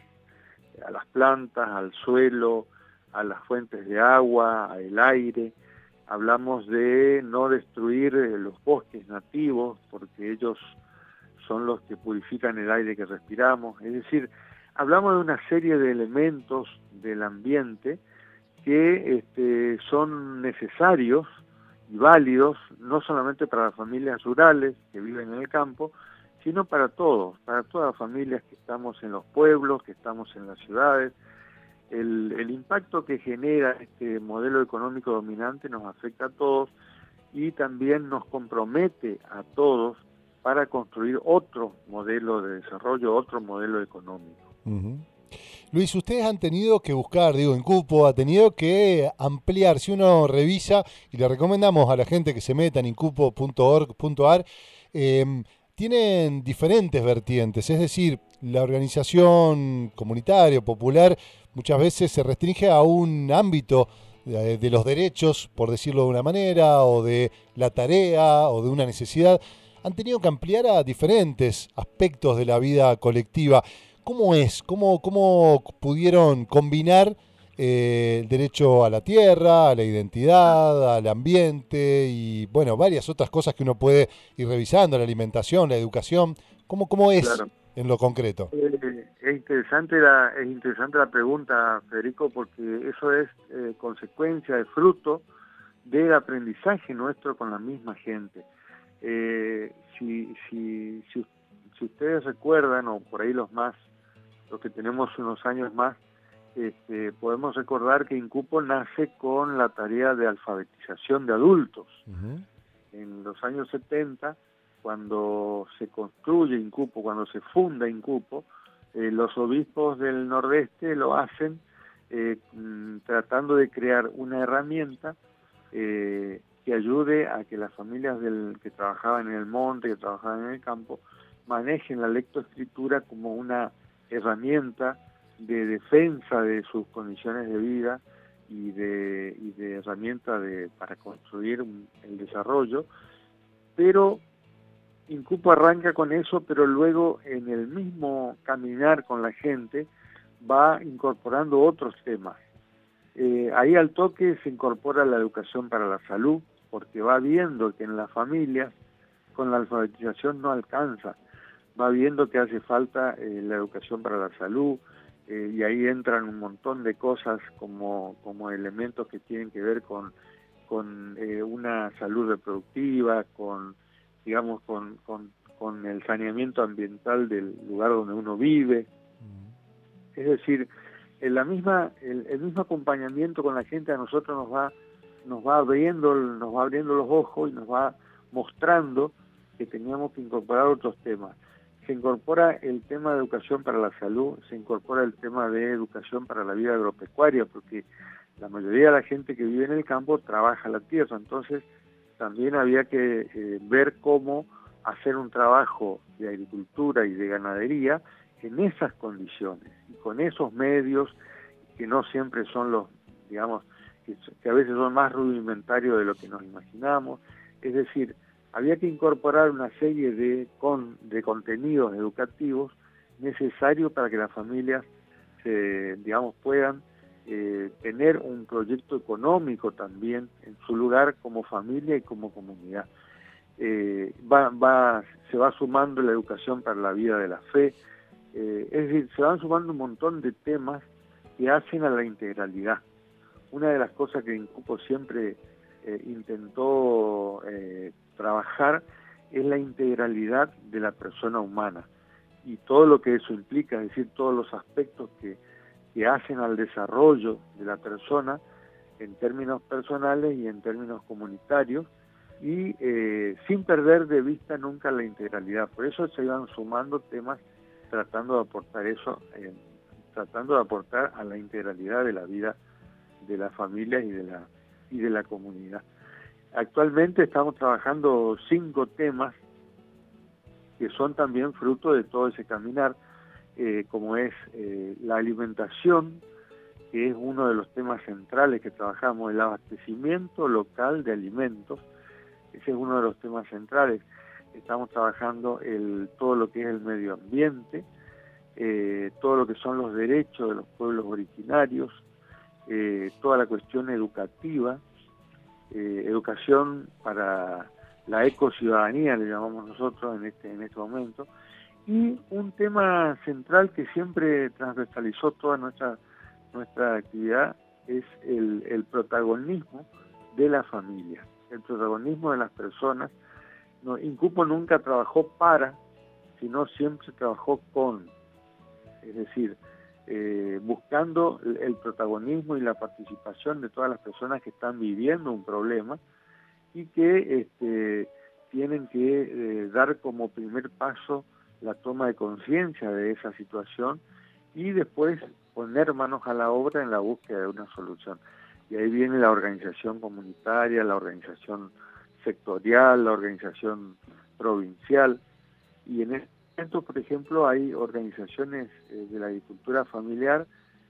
a las plantas, al suelo, a las fuentes de agua, al aire. Hablamos de no destruir los bosques nativos, porque ellos son los que purifican el aire que respiramos. Es decir, hablamos de una serie de elementos del ambiente que este, son necesarios y válidos, no solamente para las familias rurales que viven en el campo, sino para todos, para todas las familias que estamos en los pueblos, que estamos en las ciudades. El, el impacto que genera este modelo económico dominante nos afecta a todos y también nos compromete a todos para construir otro modelo de desarrollo, otro modelo económico. Uh-huh. Luis, ustedes han tenido que buscar, digo, Incupo ha tenido que ampliar. Si uno revisa, y le recomendamos a la gente que se meta en incupo punto org punto ar, eh, tienen diferentes vertientes, es decir, la organización comunitaria, popular, muchas veces se restringe a un ámbito de, de los derechos, por decirlo de una manera, o de la tarea, o de una necesidad. Han tenido que ampliar a diferentes aspectos de la vida colectiva. ¿Cómo es? ¿Cómo, cómo pudieron combinar eh, el derecho a la tierra, a la identidad, al ambiente y, bueno, varias otras cosas que uno puede ir revisando, la alimentación, la educación? ¿Cómo, cómo es claro. en lo concreto? Eh, es, interesante la, es interesante la pregunta, Federico, porque eso es eh, consecuencia, es fruto del aprendizaje nuestro con la misma gente. Eh, si, si, si, si ustedes recuerdan, o por ahí los más, los que tenemos unos años más, este, podemos recordar que Incupo nace con la tarea de alfabetización de adultos. Uh-huh. En los años setenta, cuando se construye Incupo, cuando se funda Incupo, eh, los obispos del Nordeste lo hacen eh, tratando de crear una herramienta eh, que ayude a que las familias del, que trabajaban en el monte, que trabajaban en el campo, manejen la lectoescritura como una herramienta de defensa de sus condiciones de vida y de, y de herramienta de, para construir un, el desarrollo. Pero Incupo arranca con eso, pero luego en el mismo caminar con la gente va incorporando otros temas. Eh, ahí al toque se incorpora la educación para la salud, porque va viendo que en las familias con la alfabetización no alcanza, va viendo que hace falta eh, la educación para la salud, eh, y ahí entran un montón de cosas como, como elementos que tienen que ver con, con eh, una salud reproductiva, con, digamos, con, con, con el saneamiento ambiental del lugar donde uno vive. Es decir, en la misma, el, el mismo acompañamiento con la gente a nosotros nos va nos va abriendo nos va abriendo los ojos y nos va mostrando que teníamos que incorporar otros temas. Se incorpora el tema de educación para la salud, se incorpora el tema de educación para la vida agropecuaria, porque la mayoría de la gente que vive en el campo trabaja la tierra, entonces también había que eh, ver cómo hacer un trabajo de agricultura y de ganadería en esas condiciones y con esos medios que no siempre son los, digamos, que, que a veces son más rudimentarios de lo que nos imaginamos. Es decir, había que incorporar una serie de, con, de contenidos educativos necesarios para que las familias, se, digamos, puedan eh, tener un proyecto económico también en su lugar como familia y como comunidad. Eh, va, va, se va sumando la educación para la vida de la fe, eh, es decir, se van sumando un montón de temas que hacen a la integralidad. Una de las cosas que Incupo siempre eh, intentó eh, trabajar es la integralidad de la persona humana y todo lo que eso implica, es decir, todos los aspectos que, que hacen al desarrollo de la persona en términos personales y en términos comunitarios, y eh, sin perder de vista nunca la integralidad. Por eso se iban sumando temas tratando de aportar eso, eh, tratando de aportar a la integralidad de la vida de las familias y de la, y de la comunidad. Actualmente estamos trabajando cinco temas que son también fruto de todo ese caminar, eh, como es eh, la alimentación, que es uno de los temas centrales que trabajamos, el abastecimiento local de alimentos, ese es uno de los temas centrales. Estamos trabajando el, todo lo que es el medio ambiente, eh, todo lo que son los derechos de los pueblos originarios, eh, toda la cuestión educativa, eh, educación para la ecociudadanía, le llamamos nosotros en este, en este momento, y un tema central que siempre transversalizó toda nuestra, nuestra actividad es el, el protagonismo de la familia, el protagonismo de las personas. No, Incupo nunca trabajó para, sino siempre trabajó con, es decir, eh, buscando el, el protagonismo y la participación de todas las personas que están viviendo un problema y que este, tienen que eh, dar como primer paso la toma de conciencia de esa situación y después poner manos a la obra en la búsqueda de una solución. Y ahí viene la organización comunitaria, la organización sectorial, la organización provincial, y en este momento, por ejemplo, hay organizaciones eh, de la agricultura familiar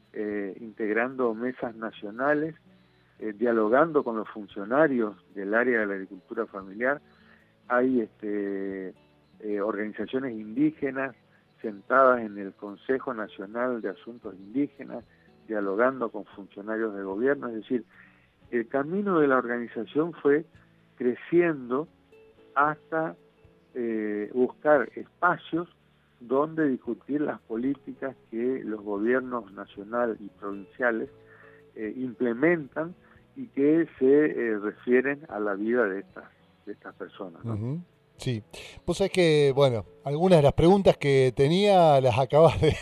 eh, integrando mesas nacionales, eh, dialogando con los funcionarios del área de la agricultura familiar. Hay este, eh, organizaciones indígenas sentadas en el Consejo Nacional de Asuntos Indígenas, dialogando con funcionarios de gobierno. Es decir, el camino de la organización fue creciendo hasta eh, buscar espacios donde discutir las políticas que los gobiernos nacional y provinciales eh, implementan y que se eh, refieren a la vida de estas, de estas personas, ¿no? Uh-huh. Sí, vos sabés que, bueno, algunas de las preguntas que tenía las acabas de,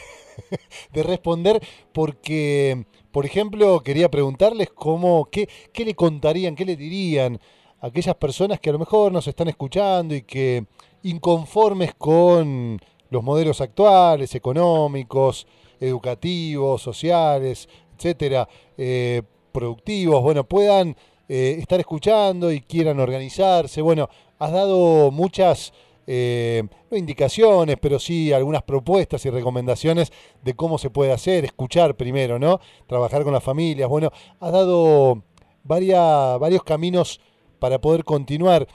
de responder porque, por ejemplo, quería preguntarles cómo, qué, qué le contarían, qué le dirían a aquellas personas que a lo mejor nos están escuchando y que inconformes con los modelos actuales, económicos, educativos, sociales, etcétera, eh, productivos, bueno, puedan eh, estar escuchando y quieran organizarse. Bueno, has dado muchas, eh, no indicaciones, pero sí algunas propuestas y recomendaciones de cómo se puede hacer, escuchar primero, ¿no? Trabajar con las familias. Bueno, has dado varias, varios caminos para poder continuar.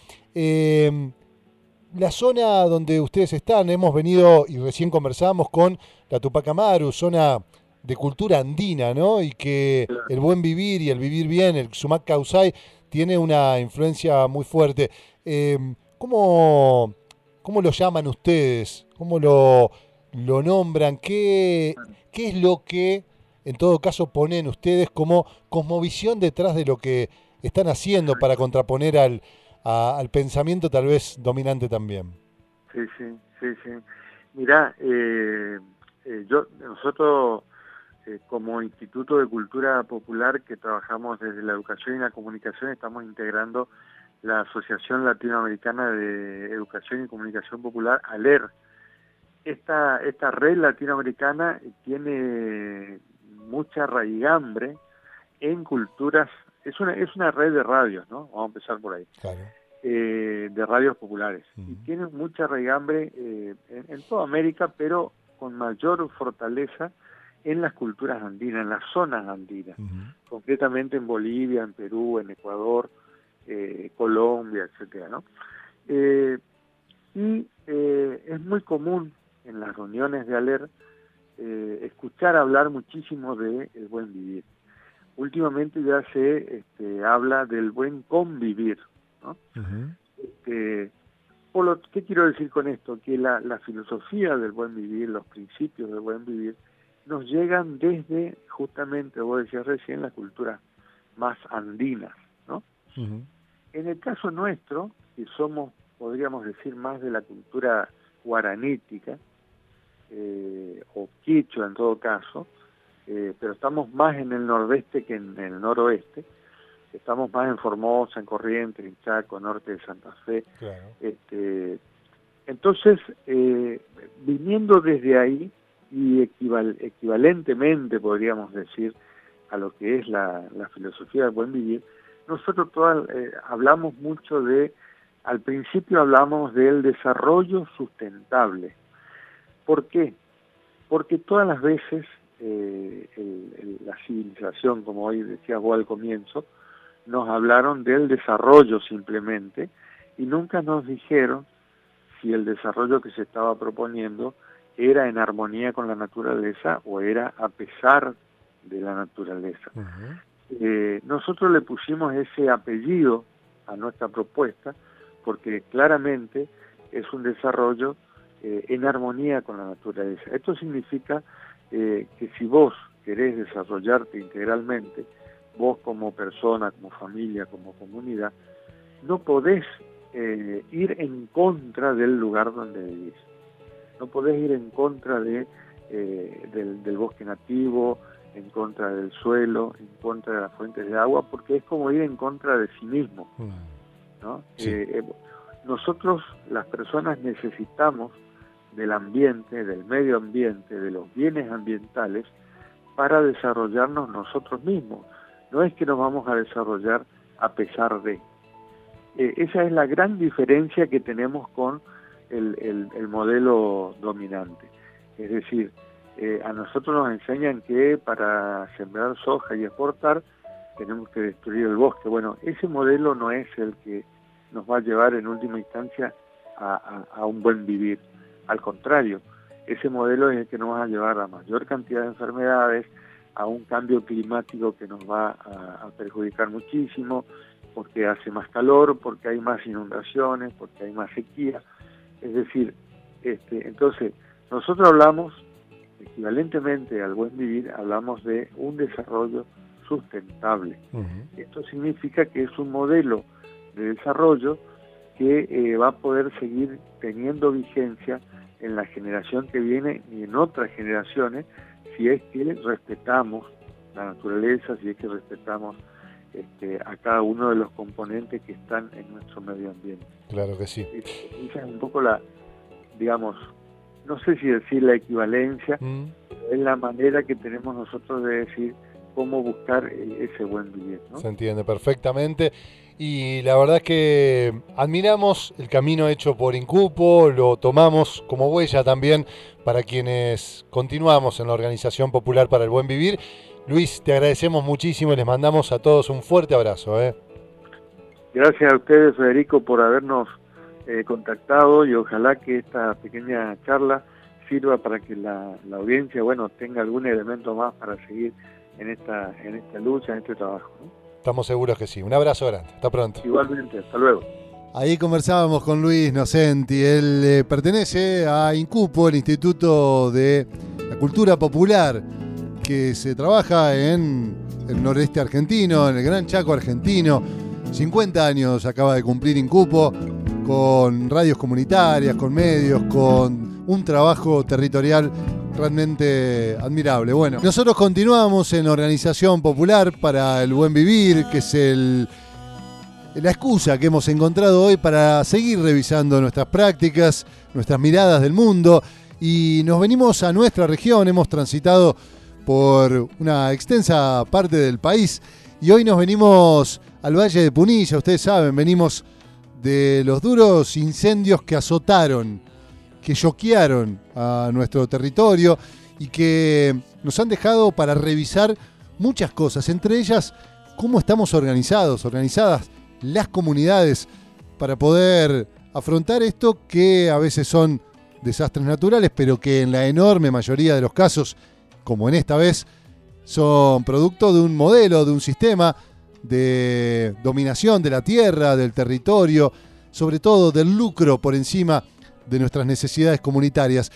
Eh, la zona donde ustedes están, hemos venido y recién conversamos con la Tupac Amaru, zona de cultura andina, ¿no? Y que el buen vivir y el vivir bien, el Sumac Causay, tiene una influencia muy fuerte. Eh, ¿cómo, ¿Cómo lo llaman ustedes? ¿Cómo lo, lo nombran? ¿Qué, ¿Qué es lo que, en todo caso, ponen ustedes como cosmovisión detrás de lo que están haciendo para contraponer al, a, al pensamiento tal vez dominante también? Sí, sí, sí, sí. Mirá, eh, eh, yo, nosotros eh, como Instituto de Cultura Popular que trabajamos desde la educación y la comunicación, estamos integrando la Asociación Latinoamericana de Educación y Comunicación Popular, ALER. Esta, esta red latinoamericana tiene mucha raigambre en culturas, es una, es una red de radios, ¿no? Vamos a empezar por ahí. Claro. Eh, de radios populares. Uh-huh. Y tiene mucha raigambre eh, en, en toda América, pero con mayor fortaleza en las culturas andinas, en las zonas andinas, uh-huh. concretamente en Bolivia, en Perú, en Ecuador, eh, Colombia, etcétera, ¿no? Eh, y eh, es muy común en las reuniones de ALER eh, escuchar hablar muchísimo de el buen vivir. Últimamente ya se este, habla del buen convivir, ¿no? Uh-huh. Este, por lo, ¿qué quiero decir con esto? Que la, la filosofía del buen vivir, los principios del buen vivir, nos llegan desde, justamente, vos decías recién, las culturas más andinas, ¿no? Uh-huh. En el caso nuestro, que somos, podríamos decir, más de la cultura guaranítica, eh, o quichua en todo caso, eh, pero estamos más en el nordeste que en el noroeste, estamos más en Formosa, en Corrientes, en Chaco, norte de Santa Fe. Claro. Este, entonces, eh, viniendo desde ahí y equival, equivalentemente, podríamos decir, a lo que es la, la filosofía del buen vivir, nosotros todas, eh, hablamos mucho de, al principio hablamos del desarrollo sustentable. ¿Por qué? Porque todas las veces eh, el, el, la civilización, como hoy decías vos al comienzo, nos hablaron del desarrollo simplemente y nunca nos dijeron si el desarrollo que se estaba proponiendo era en armonía con la naturaleza o era a pesar de la naturaleza. Uh-huh. Eh, nosotros le pusimos ese apellido a nuestra propuesta porque claramente es un desarrollo eh, en armonía con la naturaleza. Esto significa eh, que si vos querés desarrollarte integralmente, vos como persona, como familia, como comunidad, no podés eh, ir en contra del lugar donde vivís. No podés ir en contra de, eh, del, del bosque nativo, en contra del suelo, en contra de las fuentes de agua, porque es como ir en contra de sí mismo, ¿no? Sí. Eh, eh, nosotros, las personas, necesitamos del ambiente, del medio ambiente, de los bienes ambientales, para desarrollarnos nosotros mismos. No es que nos vamos a desarrollar a pesar de. Eh, esa es la gran diferencia que tenemos con el, el, el modelo dominante. Es decir, eh, a nosotros nos enseñan que para sembrar soja y exportar tenemos que destruir el bosque. Bueno, ese modelo no es el que nos va a llevar en última instancia a, a, a un buen vivir. Al contrario, ese modelo es el que nos va a llevar a mayor cantidad de enfermedades, a un cambio climático que nos va a, a perjudicar muchísimo, porque hace más calor, porque hay más inundaciones, porque hay más sequía. Es decir, este, entonces, nosotros hablamos, equivalentemente al buen vivir, hablamos de un desarrollo sustentable. Uh-huh. Esto significa que es un modelo de desarrollo que eh, va a poder seguir teniendo vigencia en la generación que viene y en otras generaciones, si es que respetamos la naturaleza, si es que respetamos este, a cada uno de los componentes que están en nuestro medio ambiente. Claro que sí. Esa es un poco la, digamos, no sé si decir la equivalencia, mm. es la manera que tenemos nosotros de decir cómo buscar ese buen vivir, ¿no? Se entiende perfectamente. Y la verdad es que admiramos el camino hecho por Incupo, lo tomamos como huella también para quienes continuamos en la Organización Popular para el Buen Vivir. Luis, te agradecemos muchísimo y les mandamos a todos un fuerte abrazo. ¿eh? Gracias a ustedes, Federico, por habernos eh, contactado y ojalá que esta pequeña charla sirva para que la, la audiencia, bueno, tenga algún elemento más para seguir en esta, en esta lucha, en este trabajo, ¿no? Estamos seguros que sí. Un abrazo grande. Hasta pronto. Igualmente. Hasta luego. Ahí conversábamos con Luis Nocenti. Él eh, pertenece a Incupo, el Instituto de la Cultura Popular, que se trabaja en el noreste argentino, en el Gran Chaco argentino. cincuenta años acaba de cumplir Incupo, con radios comunitarias, con medios, con un trabajo territorial realmente admirable. Bueno, nosotros continuamos en la Organización Popular para el Buen Vivir, que es el, la excusa que hemos encontrado hoy para seguir revisando nuestras prácticas, nuestras miradas del mundo, y nos venimos a nuestra región. Hemos transitado por una extensa parte del país y hoy nos venimos al Valle de Punilla. Ustedes saben, venimos de los duros incendios que azotaron, que choquearon a nuestro territorio y que nos han dejado para revisar muchas cosas, entre ellas cómo estamos organizados, organizadas las comunidades para poder afrontar esto que a veces son desastres naturales, pero que en la enorme mayoría de los casos, como en esta vez, son producto de un modelo, de un sistema de dominación de la tierra, del territorio, sobre todo del lucro por encima de nuestras necesidades comunitarias.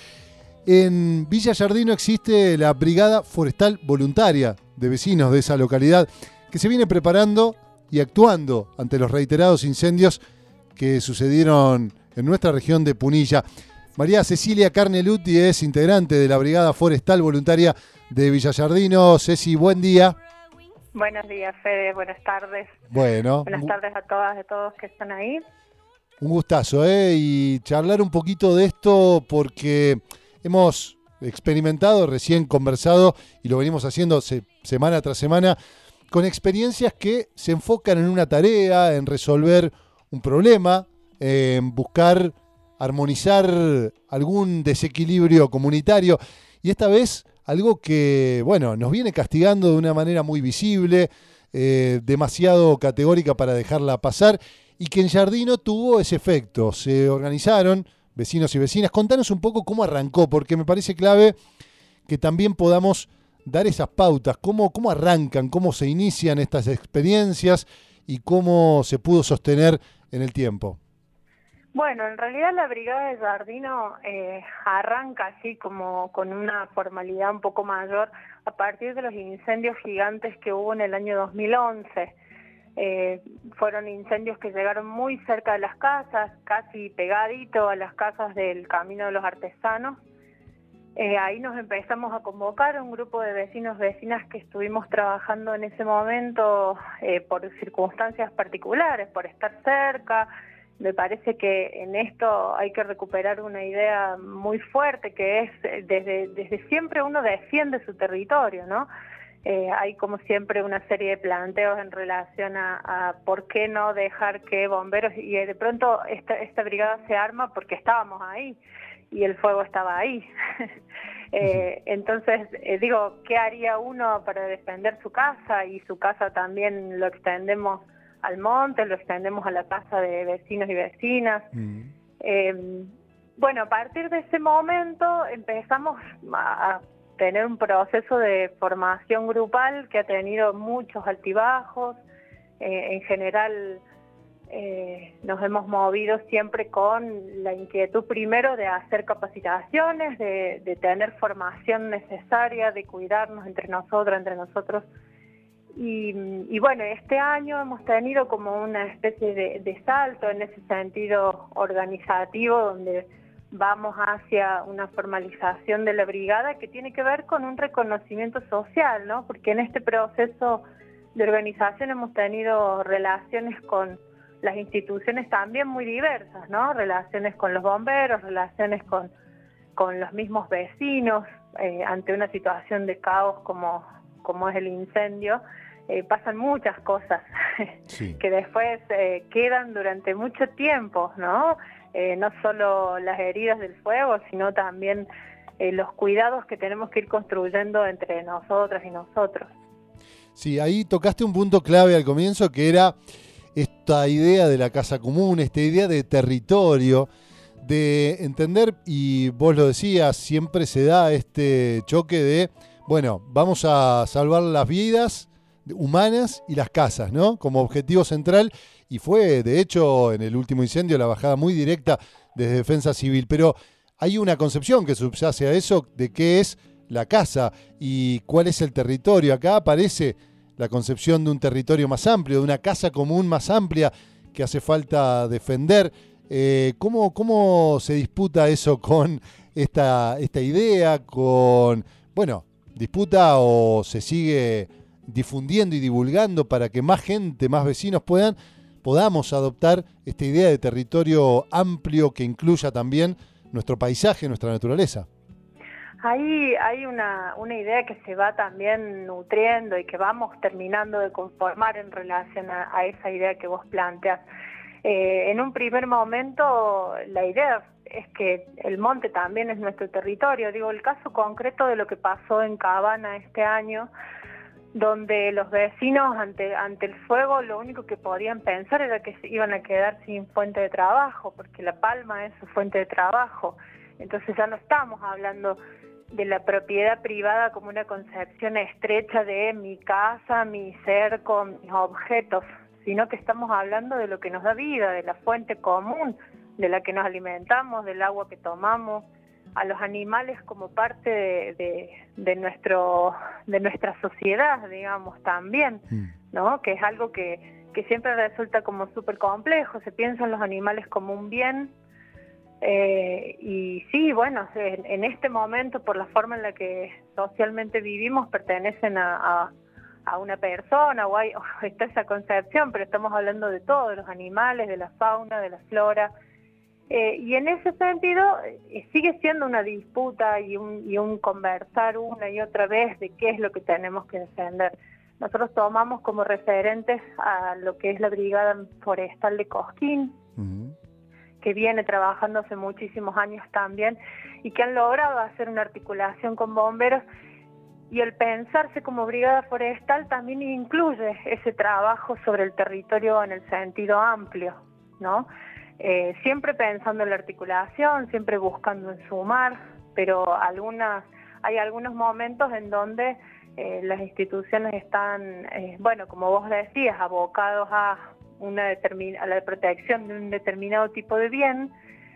En Villa Yardino existe la Brigada Forestal Voluntaria de vecinos de esa localidad que se viene preparando y actuando ante los reiterados incendios que sucedieron en nuestra región de Punilla. María Cecilia Carneluti es integrante de la Brigada Forestal Voluntaria de Villa Yardino. Ceci, buen día. Buenos días, Fede, buenas tardes. Bueno. Buenas tardes a todas y a todos que están ahí. Un gustazo, ¿eh? Y charlar un poquito de esto porque hemos experimentado, recién conversado, y lo venimos haciendo se, semana tras semana, con experiencias que se enfocan en una tarea, en resolver un problema, en buscar armonizar algún desequilibrio comunitario. Y esta vez algo que, bueno, nos viene castigando de una manera muy visible, eh, demasiado categórica para dejarla pasar, y que en Giardino tuvo ese efecto. Se organizaron vecinos y vecinas. Contanos un poco cómo arrancó, porque me parece clave que también podamos dar esas pautas, cómo, cómo arrancan, cómo se inician estas experiencias y cómo se pudo sostener en el tiempo. Bueno, en realidad la Brigada de Giardino eh, arranca así como con una formalidad un poco mayor a partir de los incendios gigantes que hubo en el año dos mil once. Eh, fueron incendios que llegaron muy cerca de las casas, casi pegadito a las casas del Camino de los Artesanos. Eh, ahí nos empezamos a convocar un grupo de vecinos, vecinas que estuvimos trabajando en ese momento eh, por circunstancias particulares, por estar cerca. Me parece que en esto hay que recuperar una idea muy fuerte, que es desde, desde siempre uno defiende su territorio, ¿no? Eh, hay como siempre una serie de planteos en relación a, a por qué no dejar que bomberos, y de pronto esta, esta brigada se arma porque estábamos ahí y el fuego estaba ahí. eh, entonces, eh, digo, ¿qué haría uno para defender su casa? Y su casa también lo extendemos al monte, lo extendemos a la casa de vecinos y vecinas. Mm. Eh, bueno, a partir de ese momento empezamos a tener un proceso de formación grupal que ha tenido muchos altibajos. Eh, en general eh, nos hemos movido siempre con la inquietud primero de hacer capacitaciones, de, de tener formación necesaria, de cuidarnos entre nosotros, entre nosotros. Y, y bueno, este año hemos tenido como una especie de, de salto en ese sentido organizativo, donde vamos hacia una formalización de la brigada que tiene que ver con un reconocimiento social, ¿no? Porque en este proceso de organización hemos tenido relaciones con las instituciones también muy diversas, ¿no? Relaciones con los bomberos, relaciones con, con los mismos vecinos, eh, ante una situación de caos como, como es el incendio. Eh, pasan muchas cosas sí. que después eh, quedan durante mucho tiempo, ¿no? Eh, no solo las heridas del fuego, sino también eh, los cuidados que tenemos que ir construyendo entre nosotras y nosotros. Sí, ahí tocaste un punto clave al comienzo, que era esta idea de la casa común, esta idea de territorio, de entender, y vos lo decías, siempre se da este choque de, bueno, vamos a salvar las vidas humanas y las casas, ¿no? Como objetivo central, y fue, de hecho, en el último incendio la bajada muy directa desde Defensa Civil, pero hay una concepción que subyace a eso de qué es la casa y cuál es el territorio. Acá aparece la concepción de un territorio más amplio, de una casa común más amplia que hace falta defender. Eh, ¿cómo, ¿Cómo se disputa eso con esta, esta idea? Con, bueno, disputa o se sigue difundiendo y divulgando para que más gente, más vecinos puedan, podamos adoptar esta idea de territorio amplio que incluya también nuestro paisaje, nuestra naturaleza. Ahí hay una, una idea que se va también nutriendo y que vamos terminando de conformar en relación a, a esa idea que vos planteas. Eh, en un primer momento la idea es que el monte también es nuestro territorio. Digo, el caso concreto de lo que pasó en Cabana este año, donde los vecinos ante ante el fuego lo único que podían pensar era que se iban a quedar sin fuente de trabajo, porque la palma es su fuente de trabajo. Entonces ya no estamos hablando de la propiedad privada como una concepción estrecha de mi casa, mi cerco, mis objetos, sino que estamos hablando de lo que nos da vida, de la fuente común, de la que nos alimentamos, del agua que tomamos, a los animales como parte de, de, de nuestro de nuestra sociedad, digamos, también, ¿no? Que es algo que, que siempre resulta como súper complejo. Se piensa en los animales como un bien, eh, y sí, bueno, en, en este momento, por la forma en la que socialmente vivimos, pertenecen a, a, a una persona, o, hay, o está esa concepción, pero estamos hablando de todo, de los animales, de la fauna, de la flora. Eh, y en ese sentido eh, sigue siendo una disputa y un, y un conversar una y otra vez de qué es lo que tenemos que defender. Nosotros tomamos como referentes a lo que es la Brigada Forestal de Cosquín, uh-huh. que viene trabajando hace muchísimos años también y que han logrado hacer una articulación con bomberos, y el pensarse como brigada forestal también incluye ese trabajo sobre el territorio en el sentido amplio, ¿no? Eh, siempre pensando en la articulación, siempre buscando en sumar, pero algunas, hay algunos momentos en donde eh, las instituciones están, eh, bueno, como vos decías, abocados a, una determin- a la protección de un determinado tipo de bien,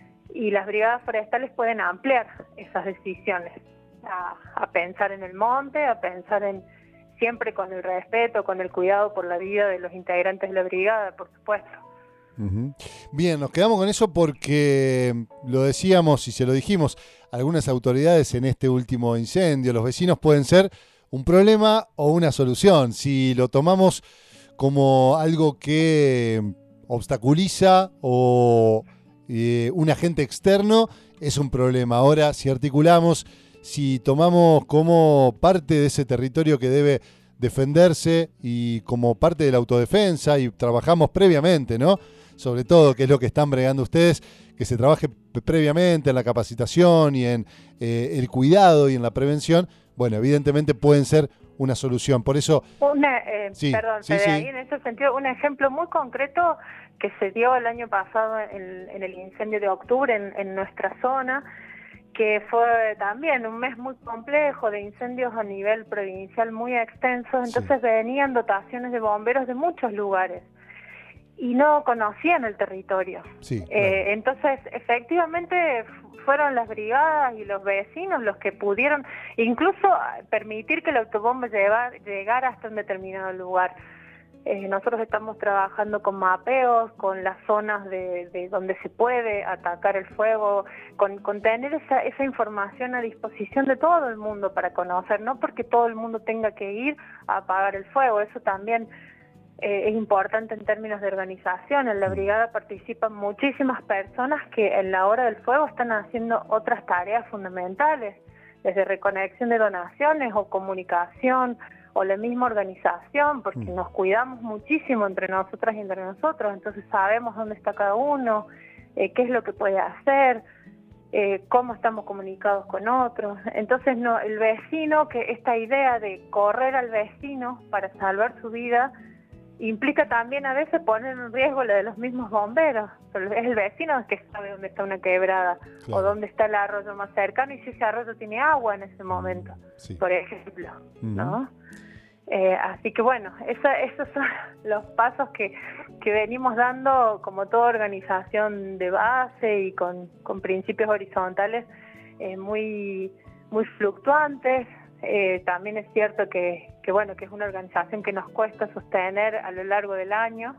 y las brigadas forestales pueden ampliar esas decisiones, a, a pensar en el monte, a pensar en siempre con el respeto, con el cuidado por la vida de los integrantes de la brigada, por supuesto. Uh-huh. Bien, nos quedamos con eso porque lo decíamos y se lo dijimos a algunas autoridades en este último incendio. Los vecinos pueden ser un problema o una solución. Si lo tomamos como algo que obstaculiza o eh, un agente externo, es un problema. Ahora, si articulamos, si tomamos como parte de ese territorio que debe defenderse y como parte de la autodefensa, y trabajamos previamente, ¿no? Sobre todo, que es lo que están bregando ustedes, que se trabaje previamente en la capacitación y en eh, el cuidado y en la prevención, bueno, evidentemente pueden ser una solución. Por eso... Una, eh, sí, perdón, sí, pero sí. ahí en ese sentido, un ejemplo muy concreto que se dio el año pasado en, en el incendio de octubre en, en nuestra zona, que fue también un mes muy complejo de incendios a nivel provincial muy extensos, entonces sí. venían dotaciones de bomberos de muchos lugares y no conocían el territorio. Sí, claro. eh, entonces, efectivamente, fueron las brigadas y los vecinos los que pudieron incluso permitir que el autobomba llevar, llegara hasta un determinado lugar. Eh, nosotros estamos trabajando con mapeos, con las zonas de, de donde se puede atacar el fuego, con, con tener esa, esa información a disposición de todo el mundo para conocer, no porque todo el mundo tenga que ir a apagar el fuego, eso también eh, es importante en términos de organización. En la brigada participan muchísimas personas que en la hora del fuego están haciendo otras tareas fundamentales, desde reconexión de donaciones o comunicación, o la misma organización, porque mm. nos cuidamos muchísimo entre nosotras y entre nosotros, entonces sabemos dónde está cada uno, eh, qué es lo que puede hacer, eh, cómo estamos comunicados con otros. Entonces no, el vecino, que esta idea de correr al vecino para salvar su vida, implica también a veces poner en riesgo la de los mismos bomberos. Pero es el vecino que sabe dónde está una quebrada, claro, o dónde está el arroyo más cercano, y si ese arroyo tiene agua en ese momento, sí. por ejemplo, uh-huh. ¿no? Eh, así que bueno, esa, esos son los pasos que, que venimos dando como toda organización de base y con, con principios horizontales eh, muy, muy fluctuantes. Eh, también es cierto que, que bueno, que es una organización que nos cuesta sostener a lo largo del año,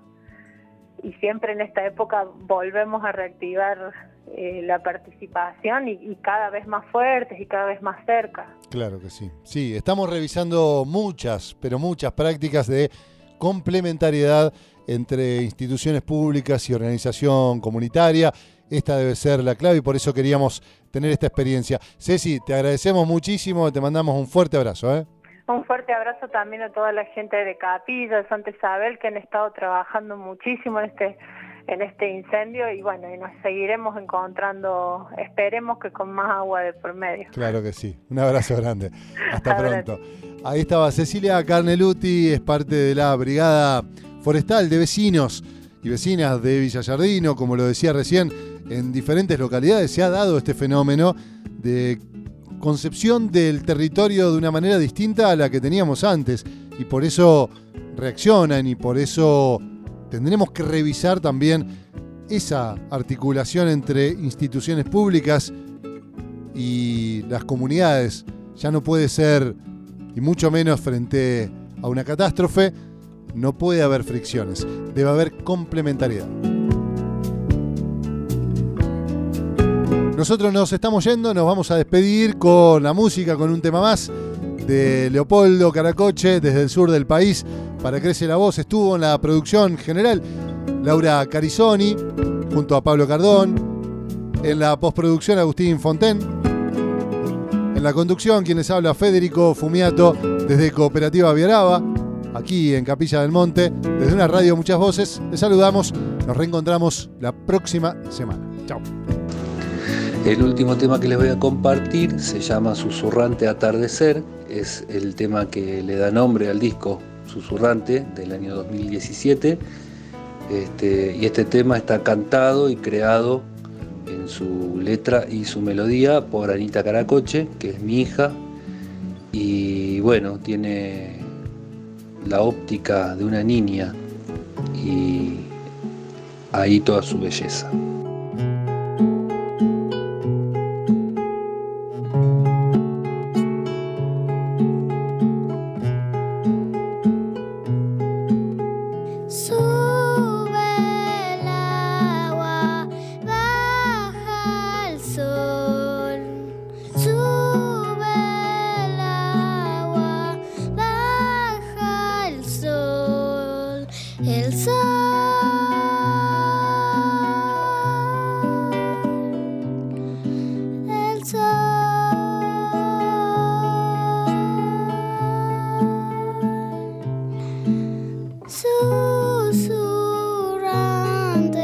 y siempre en esta época volvemos a reactivar eh, la participación y, y cada vez más fuertes y cada vez más cerca. Claro que sí. Sí, estamos revisando muchas, pero muchas prácticas de complementariedad entre instituciones públicas y organización comunitaria. Esta debe ser la clave y por eso queríamos tener esta experiencia. Ceci, te agradecemos muchísimo, te mandamos un fuerte abrazo, ¿eh? Un fuerte abrazo también a toda la gente de Capilla, de Santa Isabel, que han estado trabajando muchísimo en este en este incendio, y bueno, y nos seguiremos encontrando, esperemos que con más agua de por medio. Claro que sí. Un abrazo grande. Hasta pronto. Ahí estaba Cecilia Carneluti, es parte de la Brigada Forestal de Vecinos y Vecinas de Villa Giardino. Como lo decía recién, en diferentes localidades se ha dado este fenómeno de concepción del territorio de una manera distinta a la que teníamos antes, y por eso reaccionan, y por eso tendremos que revisar también esa articulación entre instituciones públicas y las comunidades. Ya no puede ser, y mucho menos frente a una catástrofe, no puede haber fricciones, debe haber complementariedad. Nosotros nos estamos yendo, nos vamos a despedir con la música, con un tema más de Leopoldo Caracoche desde el sur del país. Para Crece la Voz estuvo en la producción general Laura Carizoni junto a Pablo Cardón. En la postproducción Agustín Fonten. En la conducción quien les habla Federico Fumiato desde Cooperativa Viaraba, aquí en Capilla del Monte, desde una radio Muchas Voces. Les saludamos, nos reencontramos la próxima semana. Chao. El último tema que les voy a compartir se llama Susurrante Atardecer, es el tema que le da nombre al disco Susurrante del año dos mil diecisiete, este, y este tema está cantado y creado en su letra y su melodía por Anita Caracoche, que es mi hija, y bueno, tiene la óptica de una niña y ahí toda su belleza. El sol, el sol, susurrante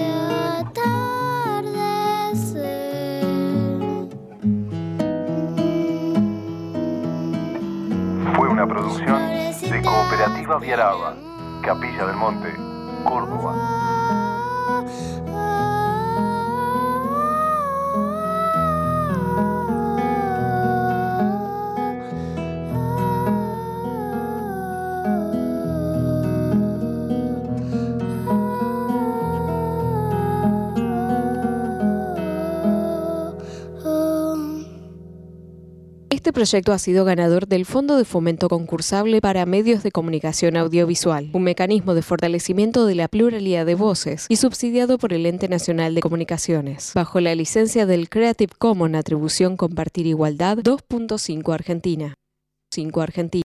atardecer. Fue una producción de Cooperativa Viaraba, Capilla del Monte, Córdoba. Este proyecto ha sido ganador del Fondo de Fomento Concursable para Medios de Comunicación Audiovisual, un mecanismo de fortalecimiento de la pluralidad de voces y subsidiado por el Ente Nacional de Comunicaciones, bajo la licencia del Creative Commons Atribución Compartir Igualdad dos punto cinco Argentina. cinco Argentina.